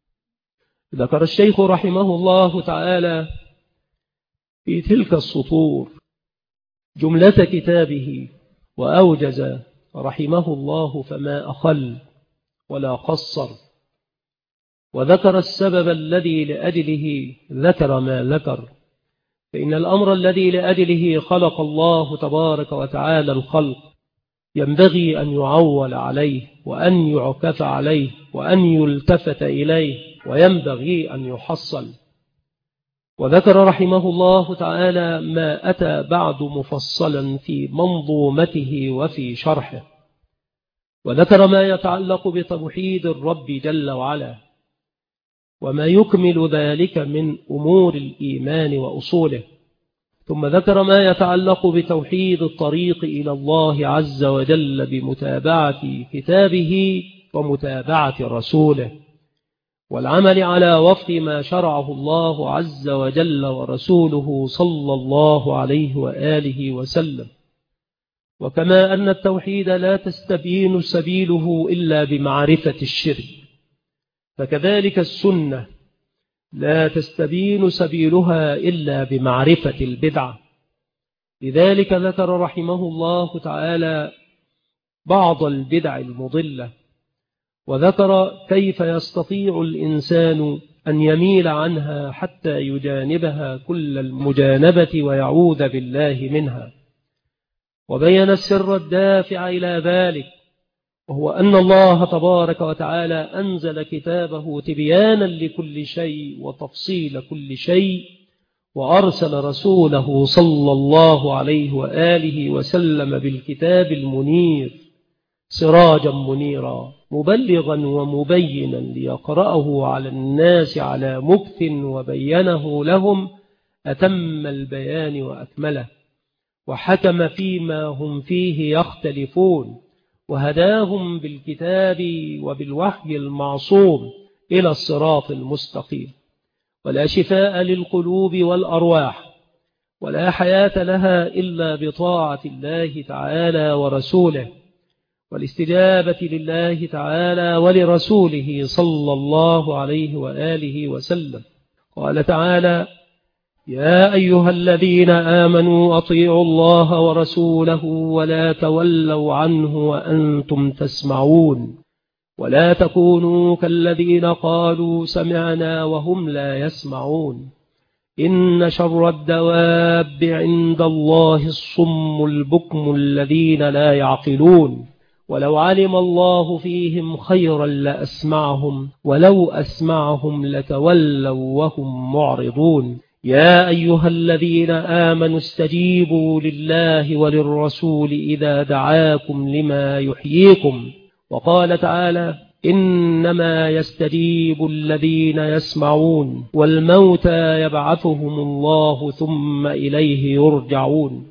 ذكر الشيخ رحمه الله تعالى في تلك السطور جملة كتابه وأوجز رحمه الله فما أخل ولا قصر، وذكر السبب الذي لأجله ذكر ما ذكر، فإن الأمر الذي لأجله خلق الله تبارك وتعالى الخلق ينبغي أن يعول عليه وأن يعكف عليه وأن يلتفت إليه وينبغي أن يحصل. وذكر رحمه الله تعالى ما أتى بعد مفصلا في منظومته وفي شرحه، وذكر ما يتعلق بتوحيد الرب جل وعلا وما يكمل ذلك من أمور الإيمان وأصوله، ثم ذكر ما يتعلق بتوحيد الطريق إلى الله عز وجل بمتابعة كتابه ومتابعة رسوله، والعمل على وفق ما شرعه الله عز وجل ورسوله صلى الله عليه وآله وسلم. وكما أن التوحيد لا تستبين سبيله إلا بمعرفة الشرك، فكذلك السنة لا تستبين سبيلها إلا بمعرفة البدعة. لذلك ذكر رحمه الله تعالى بعض البدع المضلة وذكر كيف يستطيع الإنسان أن يميل عنها حتى يجانبها كل المجانبة ويعوذ بالله منها، وبين السر الدافع إلى ذلك، وهو أن الله تبارك وتعالى أنزل كتابه تبيانا لكل شيء وتفصيل كل شيء، وأرسل رسوله صلى الله عليه وآله وسلم بالكتاب المنير سراجا منيرا مبلغا ومبينا ليقرأه على الناس على مكث وبينه لهم أتم البيان وأكمله، وحكم فيما هم فيه يختلفون، وهداهم بالكتاب وبالوحي المعصوم إلى الصراط المستقيم. ولا شفاء للقلوب والأرواح ولا حياة لها إلا بطاعة الله تعالى ورسوله، والاستجابة لله تعالى ولرسوله صلى الله عليه وآله وسلم. قال تعالى: يا أيها الذين آمنوا أطيعوا الله ورسوله ولا تولوا عنه وأنتم تسمعون، ولا تكونوا كالذين قالوا سمعنا وهم لا يسمعون، إن شر الدواب عند الله الصم البكم الذين لا يعقلون، ولو علم الله فيهم خيرا لأسمعهم ولو أسمعهم لتولوا وهم معرضون. يا أيها الذين آمنوا استجيبوا لله وللرسول إذا دعاكم لما يحييكم. وقال تعالى: إنما يستجيب الذين يسمعون والموتى يبعثهم الله ثم إليه يرجعون.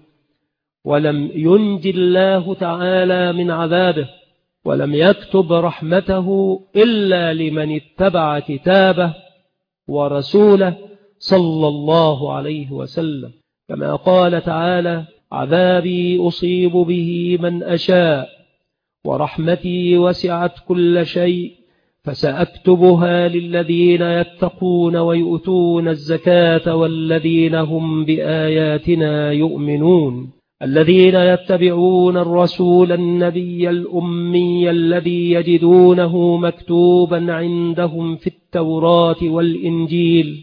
ولم ينج الله تعالى من عذابه ولم يكتب رحمته إلا لمن اتبع كتابه ورسوله صلى الله عليه وسلم، كما قال تعالى: عذابي أصيب به من أشاء ورحمتي وسعت كل شيء فسأكتبها للذين يتقون ويؤتون الزكاة والذين هم بآياتنا يؤمنون، الذين يتبعون الرسول النبي الأمي الذي يجدونه مكتوبا عندهم في التوراة والإنجيل،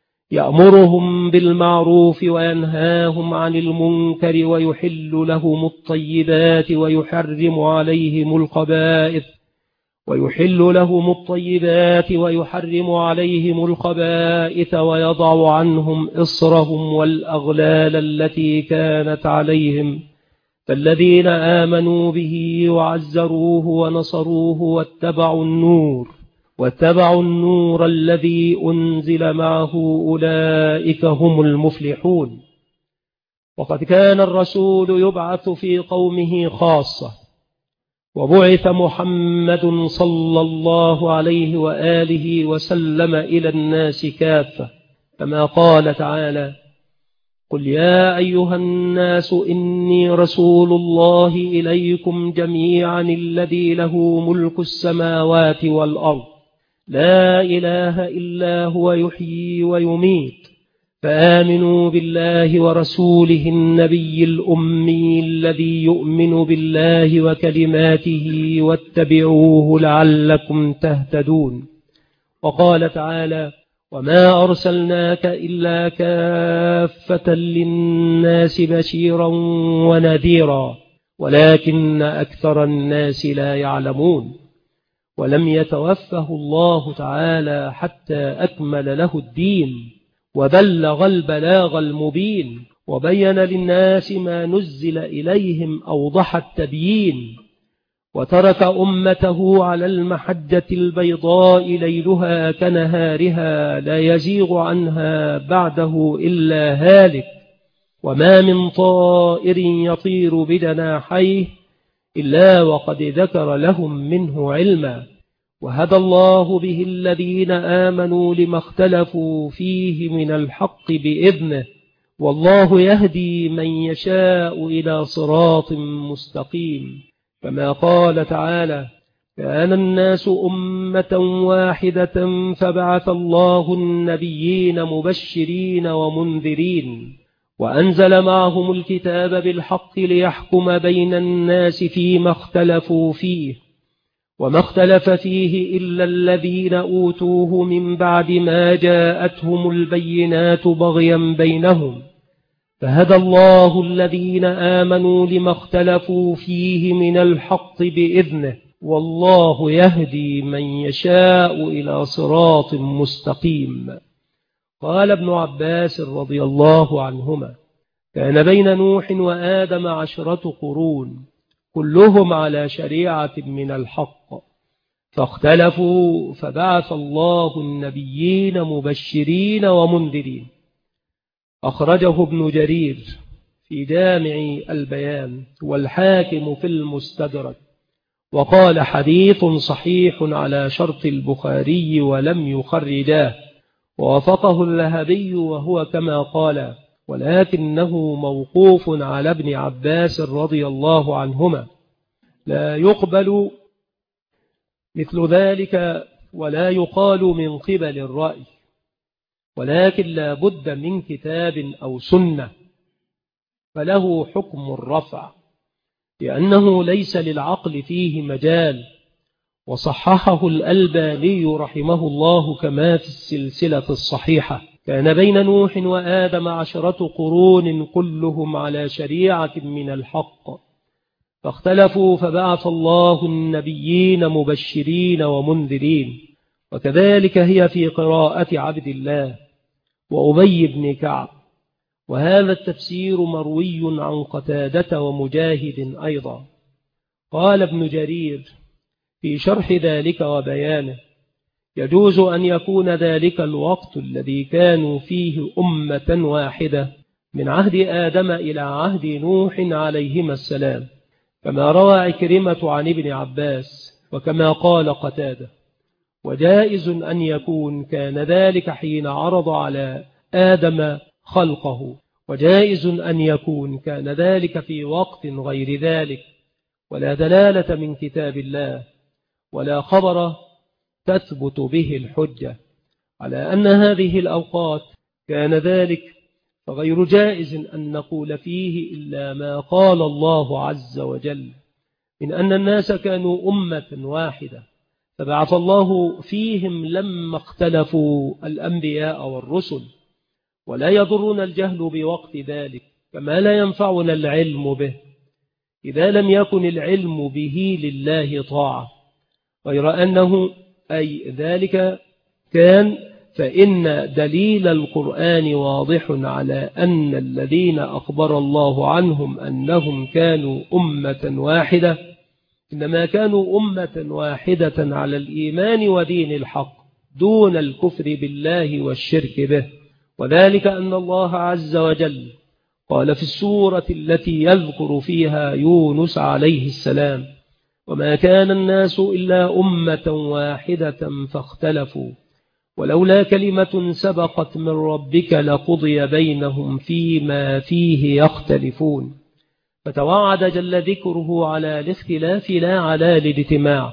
يأمرهم بالمعروف وينهاهم عن المنكر ويحل لهم الطيبات ويحرم عليهم الخبائث ويحل لهم الطيبات ويحرم عليهم الخبائث ويضع عنهم إصرهم والأغلال التي كانت عليهم، فالذين آمنوا به وعزروه ونصروه واتبعوا النور واتبعوا النور الذي أنزل معه أولئك هم المفلحون. وقد كان الرسول يبعث في قومه خاصة، وبعث محمد صلى الله عليه وآله وسلم إلى الناس كافة، كما قال تعالى: قل يا أيها الناس إني رسول الله إليكم جميعا الذي له ملك السماوات والأرض لا إله إلا هو يحيي ويميت، فآمنوا بالله ورسوله النبي الأمي الذي يؤمن بالله وكلماته واتبعوه لعلكم تهتدون. وقال تعالى: وما أرسلناك إلا كافة للناس بشيرا ونذيرا ولكن أكثر الناس لا يعلمون. ولم يتوفه الله تعالى حتى أكمل له الدين وبلغ البلاغ المبين وبين للناس ما نزل إليهم أوضح التبيين، وترك أمته على المحجة البيضاء ليلها كنهارها لا يزيغ عنها بعده إلا هالك، وما من طائر يطير بجناحيه إلا وقد ذكر لهم منه علما، وهدى الله به الذين آمنوا لما اختلفوا فيه من الحق بإذنه، والله يهدي من يشاء إلى صراط مستقيم. كما قال تعالى: كان الناس أمة واحدة فبعث الله النبيين مبشرين ومنذرين وأنزل معهم الكتاب بالحق ليحكم بين الناس فيما اختلفوا فيه، وما اختلف فيه إلا الذين أوتوه من بعد ما جاءتهم البينات بغيا بينهم فهدى الله الذين آمنوا لما اختلفوا فيه من الحق بإذنه والله يهدي من يشاء إلى صراط مستقيم. قال ابن عباس رضي الله عنهما كان بين نوح وآدم عشرة قرون كلهم على شريعة من الحق فاختلفوا فبعث الله النبيين مبشرين ومنذرين. أخرجه ابن جرير في جامع البيان والحاكم في المستدرك وقال حديث صحيح على شرط البخاري ولم يخرجاه ووافقه الذهبي وهو كما قال ولكنه موقوف على ابن عباس رضي الله عنهما لا يقبل مثل ذلك ولا يقال من قبل الرأي ولكن لا بد من كتاب أو سنة فله حكم الرفع لأنه ليس للعقل فيه مجال وصححه الألباني رحمه الله كما في السلسلة الصحيحة كان بين نوح وآدم عشرة قرون كلهم على شريعة من الحق فاختلفوا فبعث الله النبيين مبشرين ومنذرين. وكذلك هي في قراءة عبد الله وأبي بن كعب وهذا التفسير مروي عن قتادة ومجاهد أيضا. قال ابن جرير في شرح ذلك وبيانه يجوز أن يكون ذلك الوقت الذي كانوا فيه أمة واحدة من عهد آدم إلى عهد نوح عليهما السلام كما روى عكرمة عن ابن عباس وكما قال قتادة وجائز أن يكون كان ذلك حين عرض على آدم خلقه وجائز أن يكون كان ذلك في وقت غير ذلك ولا دلالة من كتاب الله ولا خبر تثبت به الحجة على أن هذه الأوقات كان ذلك فغير جائز أن نقول فيه إلا ما قال الله عز وجل من أن الناس كانوا أمة واحدة فبعث الله فيهم لما اختلفوا الأنبياء والرسل ولا يضرنا الجهل بوقت ذلك كما لا ينفعنا العلم به إذا لم يكن العلم به لله طاعة غير أنه أي ذلك كان فإن دليل القرآن واضح على أن الذين أخبر الله عنهم أنهم كانوا أمة واحدة إنما كانوا أمة واحدة على الإيمان ودين الحق دون الكفر بالله والشرك به وذلك أن الله عز وجل قال في السورة التي يذكر فيها يونس عليه السلام وما كان الناس إلا أمة واحدة فاختلفوا ولولا كلمة سبقت من ربك لقضي بينهم فيما فيه يختلفون فتوعد جل ذكره على الاختلاف لا على الاجتماع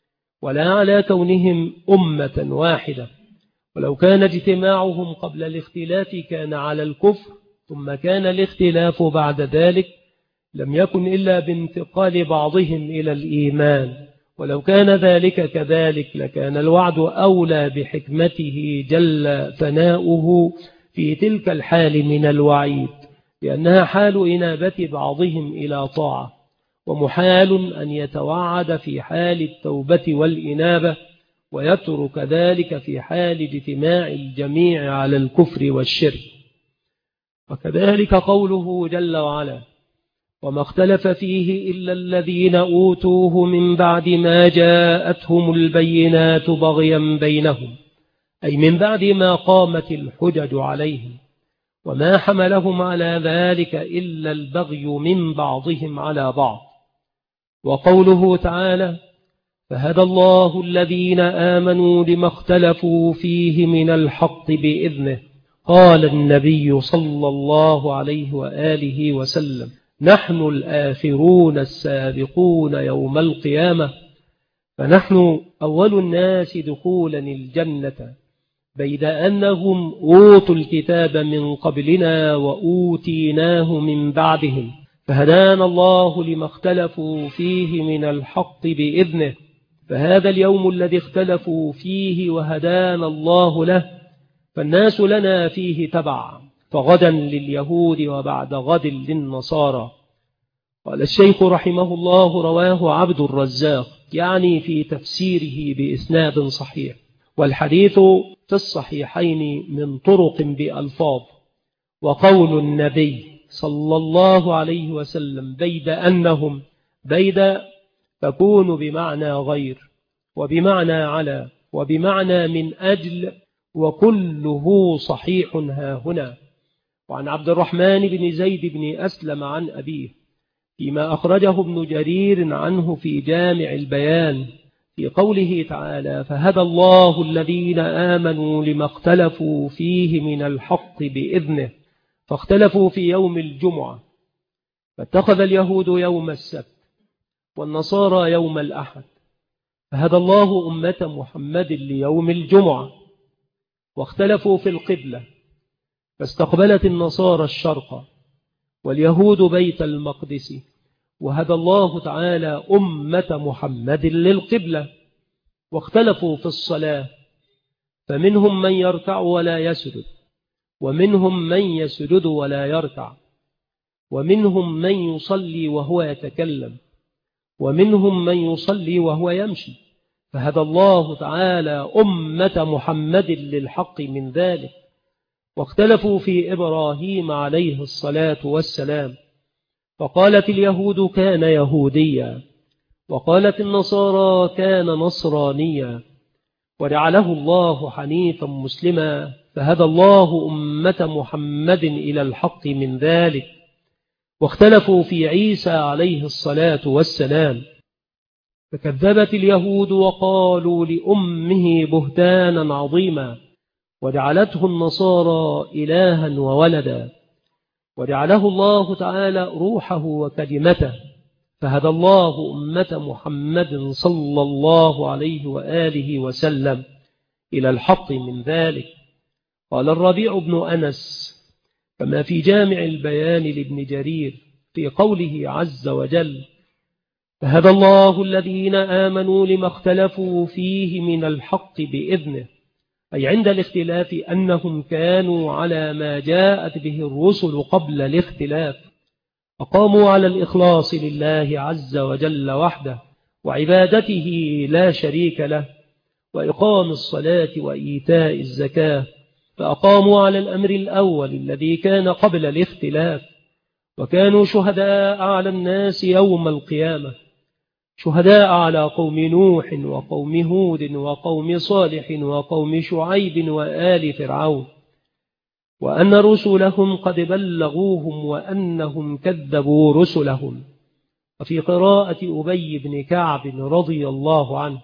ولا على كونهم أمة واحدة ولو كان اجتماعهم قبل الاختلاف كان على الكفر ثم كان الاختلاف بعد ذلك لم يكن إلا بانتقال بعضهم إلى الإيمان ولو كان ذلك كذلك لكان الوعد أولى بحكمته جل ثناؤه في تلك الحال من الوعيد لأنها حال إنابة بعضهم إلى طاعة ومحال أن يتوعد في حال التوبة والإنابة ويترك ذلك في حال اجتماع الجميع على الكفر والشرك. وكذلك قوله جل وعلا وما اختلف فيه إلا الذين أوتوه من بعد ما جاءتهم البينات بغيا بينهم أي من بعد ما قامت الحجج عليهم وما حملهم على ذلك إلا البغي من بعضهم على بعض. وقوله تعالى فهدى الله الذين آمنوا لما اختلفوا فيه من الحق بإذنه. قال النبي صلى الله عليه وآله وسلم نحن الآخرون السابقون يوم القيامة فنحن أول الناس دخولا الجنة بيد أنهم أوتوا الكتاب من قبلنا وأوتيناه من بعدهم فهدانا الله لما اختلفوا فيه من الحق بإذنه فهذا اليوم الذي اختلفوا فيه وهدانا الله له، فالناس لنا فيه تبع، فغدا لليهود وبعد غد للنصارى. قال الشيخ رحمه الله: رواه عبد الرزاق، يعني في تفسيره بإسناد صحيح، والحديث في الصحيحين من طرق بألفاظ. وقول النبي صلى الله عليه وسلم: بيد أنهم، بيد تكون بمعنى غير، وبمعنى على، وبمعنى من أجل، وكله صحيح ها هنا. وعن عبد الرحمن بن زيد بن أسلم عن أبيه فيما أخرجه ابن جرير عنه في جامع البيان في قوله تعالى: فهدى الله الذين آمنوا لما اختلفوا فيه من الحق بإذنه، فاختلفوا في يوم الجمعة، فاتخذ اليهود يوم السبت والنصارى يوم الأحد، فهدى الله أمة محمد ليوم الجمعة. واختلفوا في القبلة، فاستقبلت النصارى الشرق واليهود بيت المقدس، وهدى الله تعالى أمة محمد للقبلة. واختلفوا في الصلاة، فمنهم من يركع ولا يسجد، ومنهم من يسجد ولا يركع، ومنهم من يصلي وهو يتكلم، ومنهم من يصلي وهو يمشي، فهدى الله تعالى أمة محمد للحق من ذلك. واختلفوا في إبراهيم عليه الصلاة والسلام، فقالت اليهود: كان يهوديا، وقالت النصارى: كان نصرانيا، وجعله الله حنيفا مسلما، فهدى الله أمة محمد إلى الحق من ذلك. واختلفوا في عيسى عليه الصلاة والسلام، فكذبت اليهود وقالوا لأمه بهتانا عظيما، وجعلته النصارى إلها وولدا، وجعله الله تعالى روحه وكلمته، فهدى الله أمة محمد صلى الله عليه وآله وسلم إلى الحق من ذلك. قال الربيع بن أنس كما في جامع البيان لابن جرير في قوله عز وجل: فهدى الله الذين آمنوا لما اختلفوا فيه من الحق بإذنه، أي عند الاختلاف أنهم كانوا على ما جاءت به الرسل قبل الاختلاف، أقاموا على الإخلاص لله عز وجل وحده وعبادته لا شريك له، وإقام الصلاة وإيتاء الزكاة، فأقاموا على الأمر الأول الذي كان قبل الاختلاف، وكانوا شهداء على الناس يوم القيامة، شهداء على قوم نوح وقوم هود وقوم صالح وقوم شعيب وآل فرعون، وأن رسلهم قد بلغوهم وأنهم كذبوا رسلهم. وفي قراءة أبي بن كعب رضي الله عنه: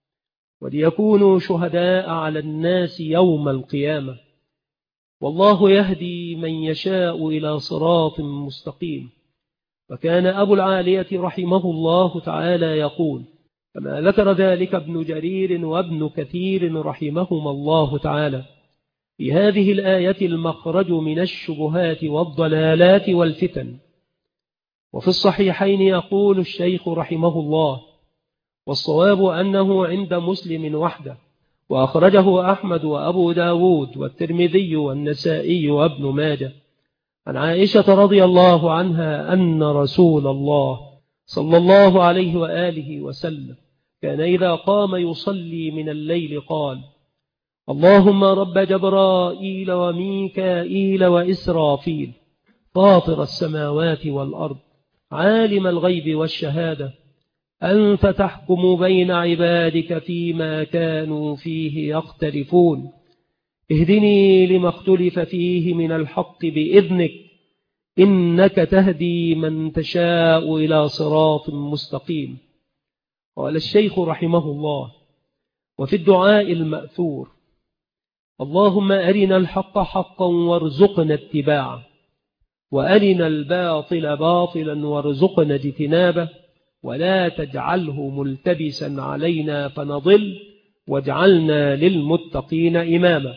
وليكونوا شهداء على الناس يوم القيامة، والله يهدي من يشاء إلى صراط مستقيم. وكان أبو العالية رحمه الله تعالى يقول كما ذكر ذلك ابن جرير وابن كثير رحمهما الله تعالى: في هذه الآية المخرج من الشبهات والضلالات والفتن. وفي الصحيحين يقول الشيخ رحمه الله: والصواب أنه عند مسلم وحده، وأخرجه أحمد وأبو داود والترمذي والنسائي وابن ماجه، عن عائشة رضي الله عنها أن رسول الله صلى الله عليه وآله وسلم كان إذا قام يصلي من الليل قال: اللهم رب جبرائيل وميكائيل وإسرافيل، فاطر السماوات والأرض، عالم الغيب والشهادة، أنت تحكم بين عبادك فيما كانوا فيه يختلفون، اهدني لما اختلف فيه من الحق بإذنك، إنك تهدي من تشاء إلى صراط مستقيم. قال الشيخ رحمه الله: وفي الدعاء المأثور: اللهم أرنا الحق حقا وارزقنا اتباعه، وأرنا الباطل باطلا وارزقنا اجتنابه، ولا تجعله ملتبسا علينا فنضل، واجعلنا للمتقين إماما.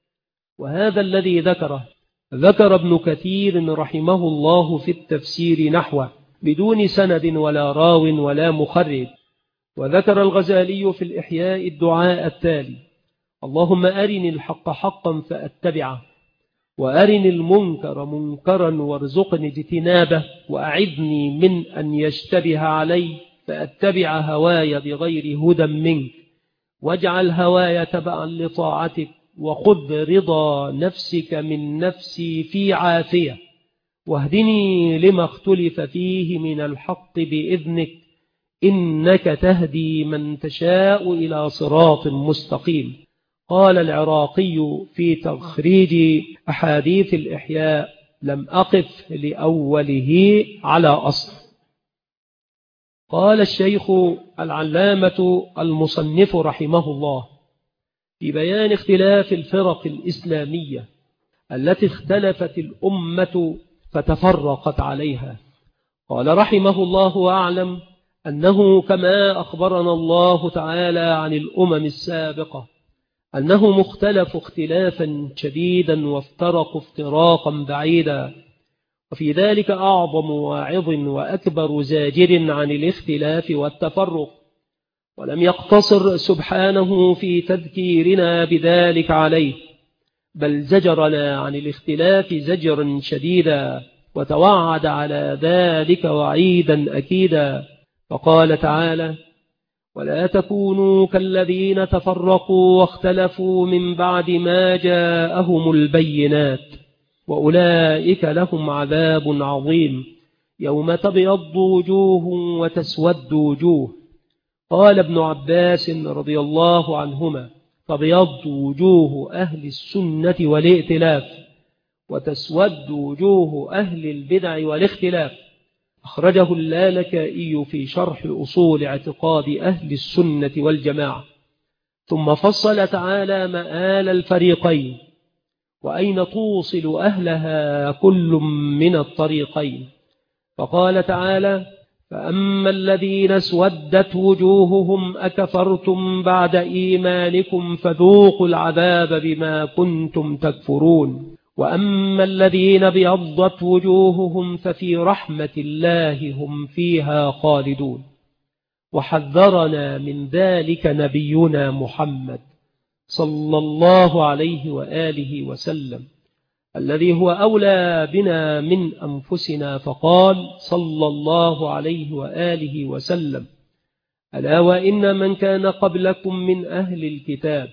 وهذا الذي ذكره ذكر ابن كثير رحمه الله في التفسير نحوه بدون سند ولا راو ولا مخرج، وذكر الغزالي في الإحياء الدعاء التالي: اللهم أرني الحق حقا فأتبعه، وأرني المنكر منكرا وارزقني اجتنابه، وأعذني من أن يشتبه علي فأتبع هواي بغير هدى منك، واجعل هواي تبعا لطاعتك، وخذ رضا نفسك من نفسي في عافية، واهدني لما اختلف فيه من الحق بإذنك، إنك تهدي من تشاء إلى صراط مستقيم. قال العراقي في تخريج أحاديث الإحياء: لم أقف لأوله على أصل. قال الشيخ العلامة المصنف رحمه الله في بيان اختلاف الفرق الإسلامية التي اختلفت الأمة فتفرقت عليها، قال رحمه الله وأعلم أنه كما أخبرنا الله تعالى عن الأمم السابقة أنهم اختلفوا اختلافا شديدا وافترقوا افتراقا بعيدا، وفي ذلك أعظم واعظ وأكبر زاجر عن الاختلاف والتفرق، ولم يقتصر سبحانه في تذكيرنا بذلك عليه، بل زجرنا عن الاختلاف زجرا شديدا، وتوعد على ذلك وعيدا أكيدا، فقال تعالى: ولا تكونوا كالذين تفرقوا واختلفوا من بعد ما جاءهم البينات، وأولئك لهم عذاب عظيم يوم تبيض وجوه وتسود وجوه. قال ابن عباس رضي الله عنهما: تبيض وجوه أهل السنة والائتلاف، وتسود وجوه أهل البدع والاختلاف. أخرجه اللالكائي في شرح أصول اعتقاد أهل السنة والجماعة. ثم فصل تعالى مآل الفريقين وأين توصل أهلها كل من الطريقين، فقال تعالى: فأما الذين اسودت وجوههم أكفرتم بعد إيمانكم فذوقوا العذاب بما كنتم تكفرون، وأما الذين ابيضت وجوههم ففي رحمة الله هم فيها خالدون. وحذرنا من ذلك نبينا محمد صلى الله عليه وآله وسلم الذي هو أولى بنا من أنفسنا، فقال صلى الله عليه وآله وسلم: ألا وإن من كان قبلكم من أهل الكتاب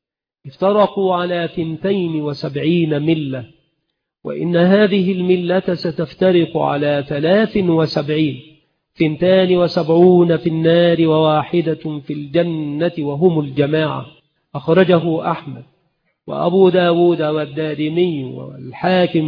افترقوا على ثنتين وسبعين ملة، وإن هذه الملة ستفترق على ثلاث وسبعين، ثنتان وسبعون في النار وواحدة في الجنة وهم الجماعة. أخرجه أحمد وأبو داود والدارمي والحاكم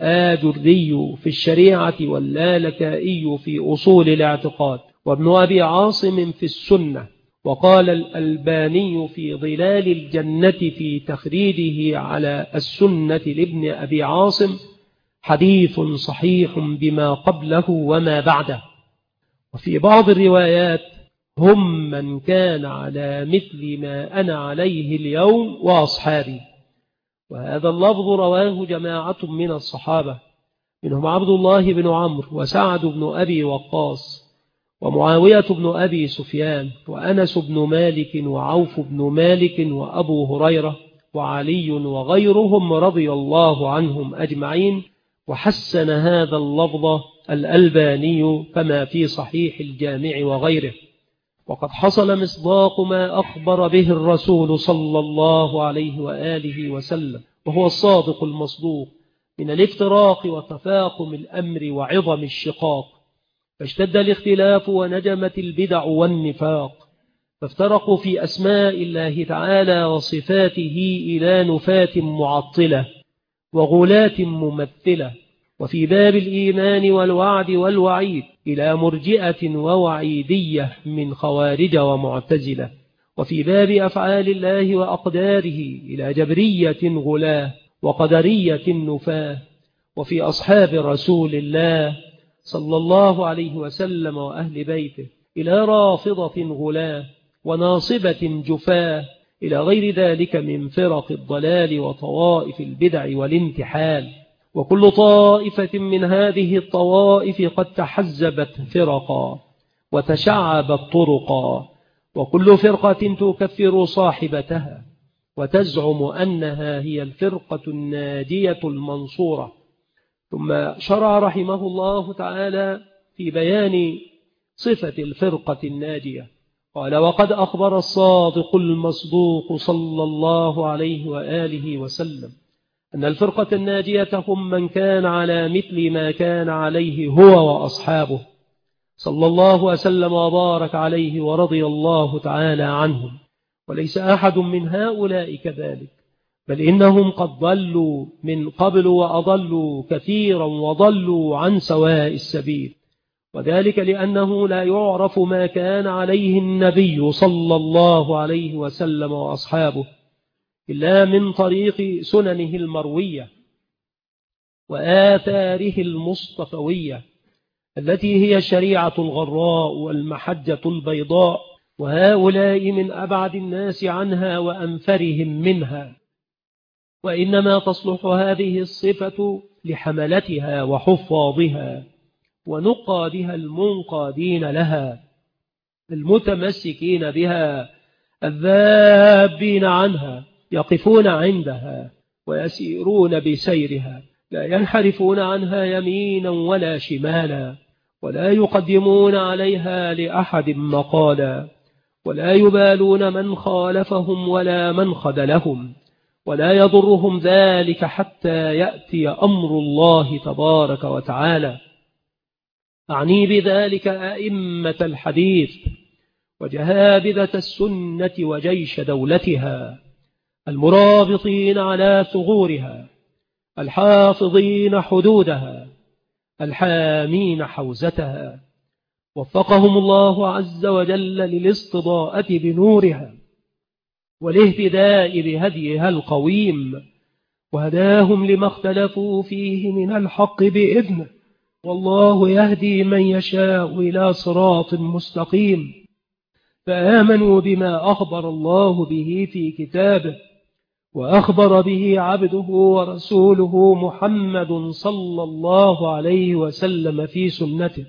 والآجري في الشريعة واللالكائي في أصول الاعتقاد، وابن أبي عاصم في السنة. وقال الألباني في ظلال الجنة في تخريجه على السنة لابن أبي عاصم: حديث صحيح بما قبله وما بعده. وفي بعض الروايات: هم من كان على مثل ما أنا عليه اليوم وأصحابي. وهذا اللفظ رواه جماعة من الصحابة، منهم عبد الله بن عمرو وسعد بن أبي وقاص ومعاوية بن أبي سفيان وأنس بن مالك وعوف بن مالك وأبو هريرة وعلي وغيرهم رضي الله عنهم أجمعين. وحسن هذا اللفظ الألباني كما في صحيح الجامع وغيره. وقد حصل مصداق ما أخبر به الرسول صلى الله عليه وآله وسلم، وهو الصادق المصدوق، من الافتراق وتفاقم الأمر وعظم الشقاق، فاشتد الاختلاف ونجمت البدع والنفاق، فافترقوا في أسماء الله تعالى وصفاته إلى نفاة معطلة وغلاة ممثلة، وفي باب الإيمان والوعد والوعيد إلى مرجئة ووعيدية من خوارج ومعتزلة، وفي باب أفعال الله وأقداره إلى جبرية غلاة وقدرية نفاة، وفي أصحاب رسول الله صلى الله عليه وسلم وأهل بيته إلى رافضة غلاة وناصبة جفاة، إلى غير ذلك من فرق الضلال وطوائف البدع والانتحال. وكل طائفة من هذه الطوائف قد تحزبت فرقا وتشعبت طرقا، وكل فرقة تكفر صاحبتها وتزعم أنها هي الفرقة الناجية المنصورة. ثم شرع رحمه الله تعالى في بيان صفة الفرقة الناجية، قال: وقد أخبر الصادق المصدوق صلى الله عليه وآله وسلم أن الفرقة الناجية هم من كان على مثل ما كان عليه هو وأصحابه صلى الله وسلم وبارك عليه ورضي الله تعالى عنهم، وليس أحد من هؤلاء كذلك، بل إنهم قد ضلوا من قبل وأضلوا كثيرا وضلوا عن سواء السبيل، وذلك لأنه لا يعرف ما كان عليه النبي صلى الله عليه وسلم وأصحابه إلا من طريق سننه المروية وآثاره المصطفوية التي هي الشريعة الغراء والمحجة البيضاء، وهؤلاء من أبعد الناس عنها وأنفرهم منها، وإنما تصلح هذه الصفة لحملتها وحفاظها ونقادها المنقادين لها المتمسكين بها الذابين عنها، يقفون عندها ويسيرون بسيرها، لا ينحرفون عنها يمينا ولا شمالا، ولا يقدمون عليها لأحد مقالا، ولا يبالون من خالفهم ولا من خذلهم، ولا يضرهم ذلك حتى يأتي أمر الله تبارك وتعالى. أعني بذلك أئمة الحديث وجهابذة السنة وجيش دولتها المرابطين على ثغورها الحافظين حدودها الحامين حوزتها، وفقهم الله عز وجل للاصطداءة بنورها والاهتداء بهديها القويم، وهداهم لما اختلفوا فيه من الحق بإذنه، والله يهدي من يشاء إلى صراط مستقيم. فآمنوا بما أخبر الله به في كتابه وأخبر به عبده ورسوله محمد صلى الله عليه وسلم في سنته،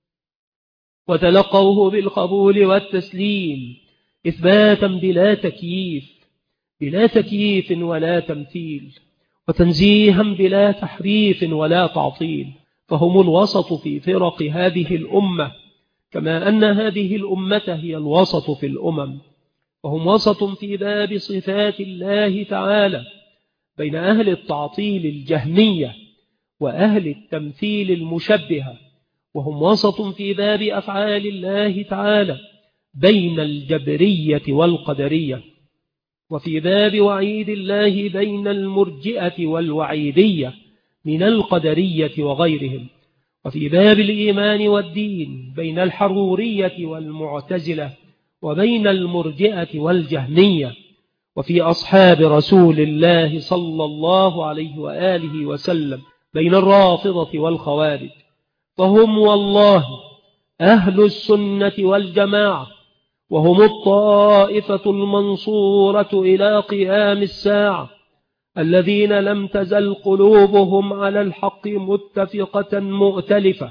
وتلقوه بالقبول والتسليم إثباتا بلا تكييف بلا تكييف ولا تمثيل، وتنزيها بلا تحريف ولا تعطيل، فهم الوسط في فرق هذه الأمة، كما أن هذه الأمة هي الوسط في الأمم، وهم وسط في باب صفات الله تعالى بين أهل التعطيل الجهمية وأهل التمثيل المشبهة، وهم وسط في باب أفعال الله تعالى بين الجبرية والقدرية، وفي باب وعيد الله بين المرجئة والوعيدية من القدرية وغيرهم، وفي باب الإيمان والدين بين الحرورية والمعتزلة وبين المرجئة والجهمية، وفي أصحاب رسول الله صلى الله عليه وآله وسلم بين الرافضة والخوارج، فهم والله أهل السنة والجماعة، وهم الطائفة المنصورة إلى قيام الساعة، الذين لم تزل قلوبهم على الحق متفقة مؤتلفة،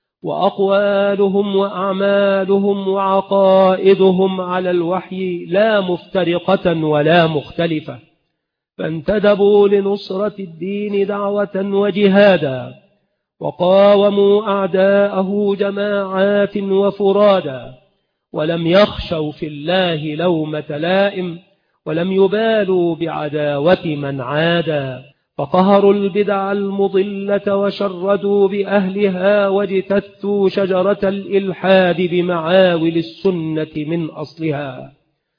وأقوالهم وأعمالهم وعقائدهم على الوحي لا مفترقة ولا مختلفة، فانتدبوا لنصرة الدين دعوة وجهادا، وقاوموا أعداءه جماعات وفرادا، ولم يخشوا في الله لومة لائم، ولم يبالوا بعداوة من عادا، فقهروا البدع المضلة وشردوا بأهلها، واجتثوا شجرة الإلحاد بمعاول السنة من أصلها،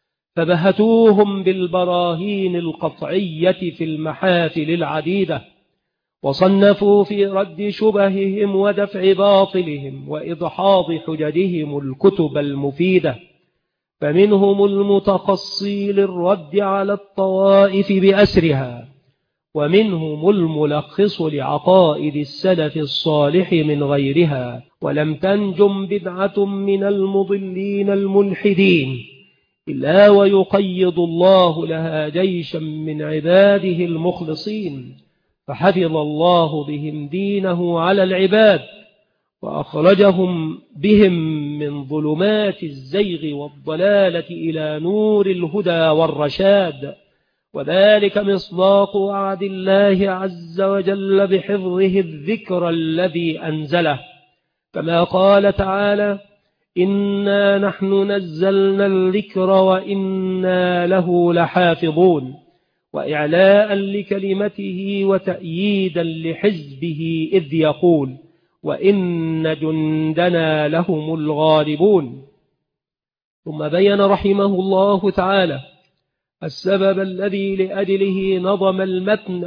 فبهتوهم بالبراهين القطعية في المحافل العديدة، وصنفوا في رد شبههم ودفع باطلهم وإدحاض حججهم الكتب المفيدة، فمنهم المتقصي للرد على الطوائف بأسرها، ومنهم الملخص لعقائد السلف الصالح من غيرها، ولم تنجم بدعة من المضلين الملحدين إلا ويقيض الله لها جيشا من عباده المخلصين، فحفظ الله بهم دينه على العباد، وأخرجهم بهم من ظلمات الزيغ والضلالة إلى نور الهدى والرشاد، وذلك مصداق وعد الله عز وجل بحفظه الذكر الذي أنزله، كما قال تعالى: إنا نحن نزلنا الذكر وإنا له لحافظون، وإعلاء لكلمته وتأييدا لحزبه إذ يقول: وإن جندنا لهم الغالبون. ثم بين رحمه الله تعالى السبب الذي لأجله نظم المتن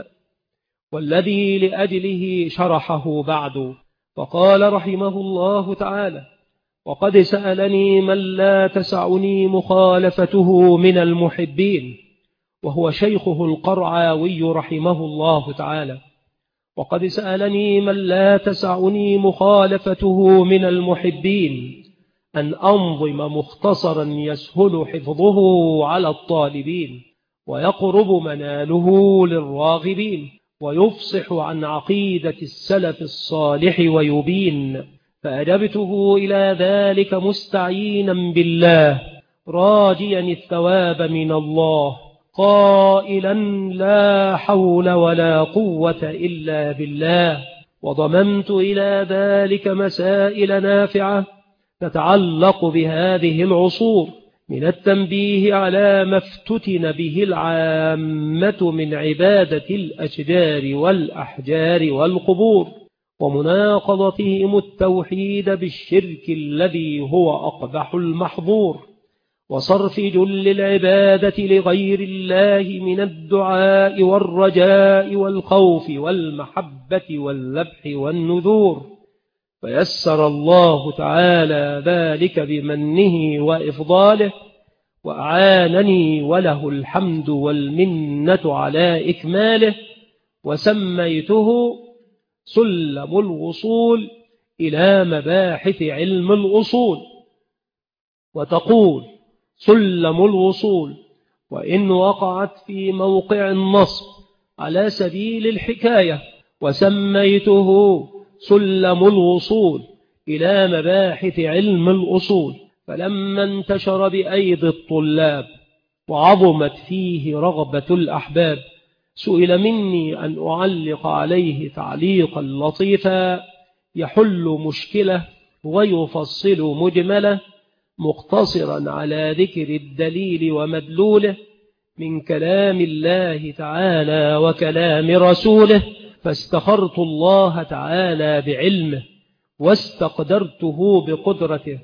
والذي لأجله شرحه بعد، فقال رحمه الله تعالى: وقد سألني من لا تسعني مخالفته من المحبين، وهو شيخه القرعاوي رحمه الله تعالى. وقد سألني من لا تسعني مخالفته من المحبين أن أنظم مختصرا يسهل حفظه على الطالبين، ويقرب مناله للراغبين، ويفصح عن عقيدة السلف الصالح ويبين. فأجبته إلى ذلك مستعينا بالله، راجيا الثواب من الله، قائلا: لا حول ولا قوة إلا بالله. وضممت إلى ذلك مسائل نافعة تتعلق بهذه العصور، من التنبيه على ما افتتن به العامة من عبادة الأشجار والأحجار والقبور، ومناقضتهم التوحيد بالشرك الذي هو أقبح المحظور، وصرف جل العبادة لغير الله من الدعاء والرجاء والخوف والمحبة والذبح والنذور. فيسر الله تعالى ذلك بمنه وإفضاله، وأعانني وله الحمد والمنة على إكماله، وسميته سلم الوصول إلى مباحث علم الأصول. وتقول سلم الوصول وإن وقعت في موقع النصب على سبيل الحكاية، وسميته سلم الوصول إلى مباحث علم الأصول. فلما انتشر بأيدي الطلاب وعظمت فيه رغبة الأحباب، سئل مني أن أعلق عليه تعليقا لطيفا يحل مشكلة ويفصل مجملة، مقتصرا على ذكر الدليل ومدلوله من كلام الله تعالى وكلام رسوله. فاستخرت الله تعالى بعلمه واستقدرته بقدرته،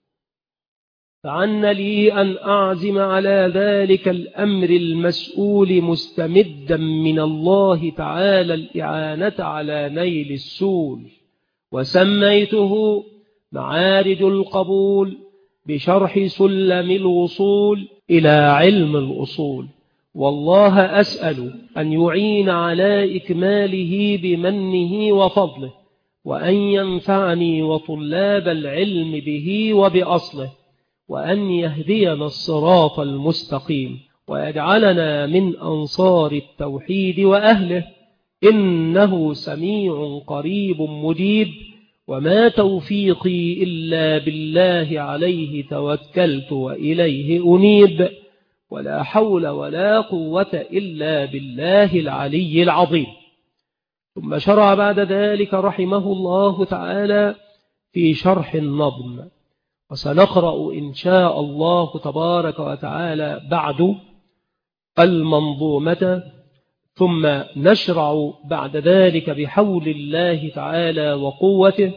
فعن لي أن أعزم على ذلك الأمر المسؤول مستمدا من الله تعالى الإعانة على نيل السول. وسميته معارج القبول بشرح سلم الوصول إلى علم الأصول. والله أسأل أن يعين على إكماله بمنه وفضله، وأن ينفعني وطلاب العلم به وبأصله، وأن يهدينا الصراط المستقيم، ويجعلنا من أنصار التوحيد وأهله، إنه سميع قريب مجيب. وما توفيقي إلا بالله، عليه توكلت وإليه أنيب، ولا حول ولا قوة إلا بالله العلي العظيم. ثم شرع بعد ذلك رحمه الله تعالى في شرح النظم، وسنقرأ إن شاء الله تبارك وتعالى بعد المنظومة، ثم نشرع بعد ذلك بحول الله تعالى وقوته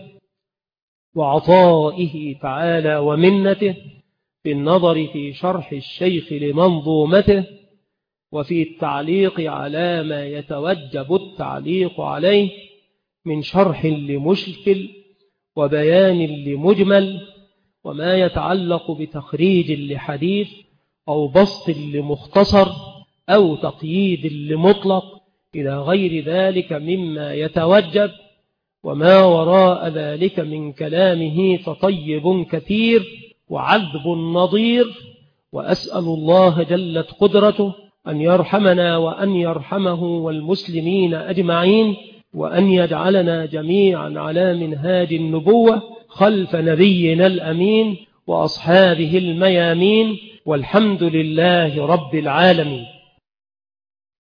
وعطائه تعالى ومنته في النظر في شرح الشيخ لمنظومته، وفي التعليق على ما يتوجب التعليق عليه من شرح لمشكل وبيان لمجمل، وما يتعلق بتخريج لحديث أو بسط لمختصر أو تقييد لمطلق إلى غير ذلك مما يتوجب. وما وراء ذلك من كلامه فطيب كثير وعذب نظير. وأسأل الله جلت قدرته أن يرحمنا وأن يرحمه والمسلمين أجمعين وأن يجعلنا جميعا على منهاج النبوة خلف نبينا الأمين وأصحابه الميامين، والحمد لله رب العالمين.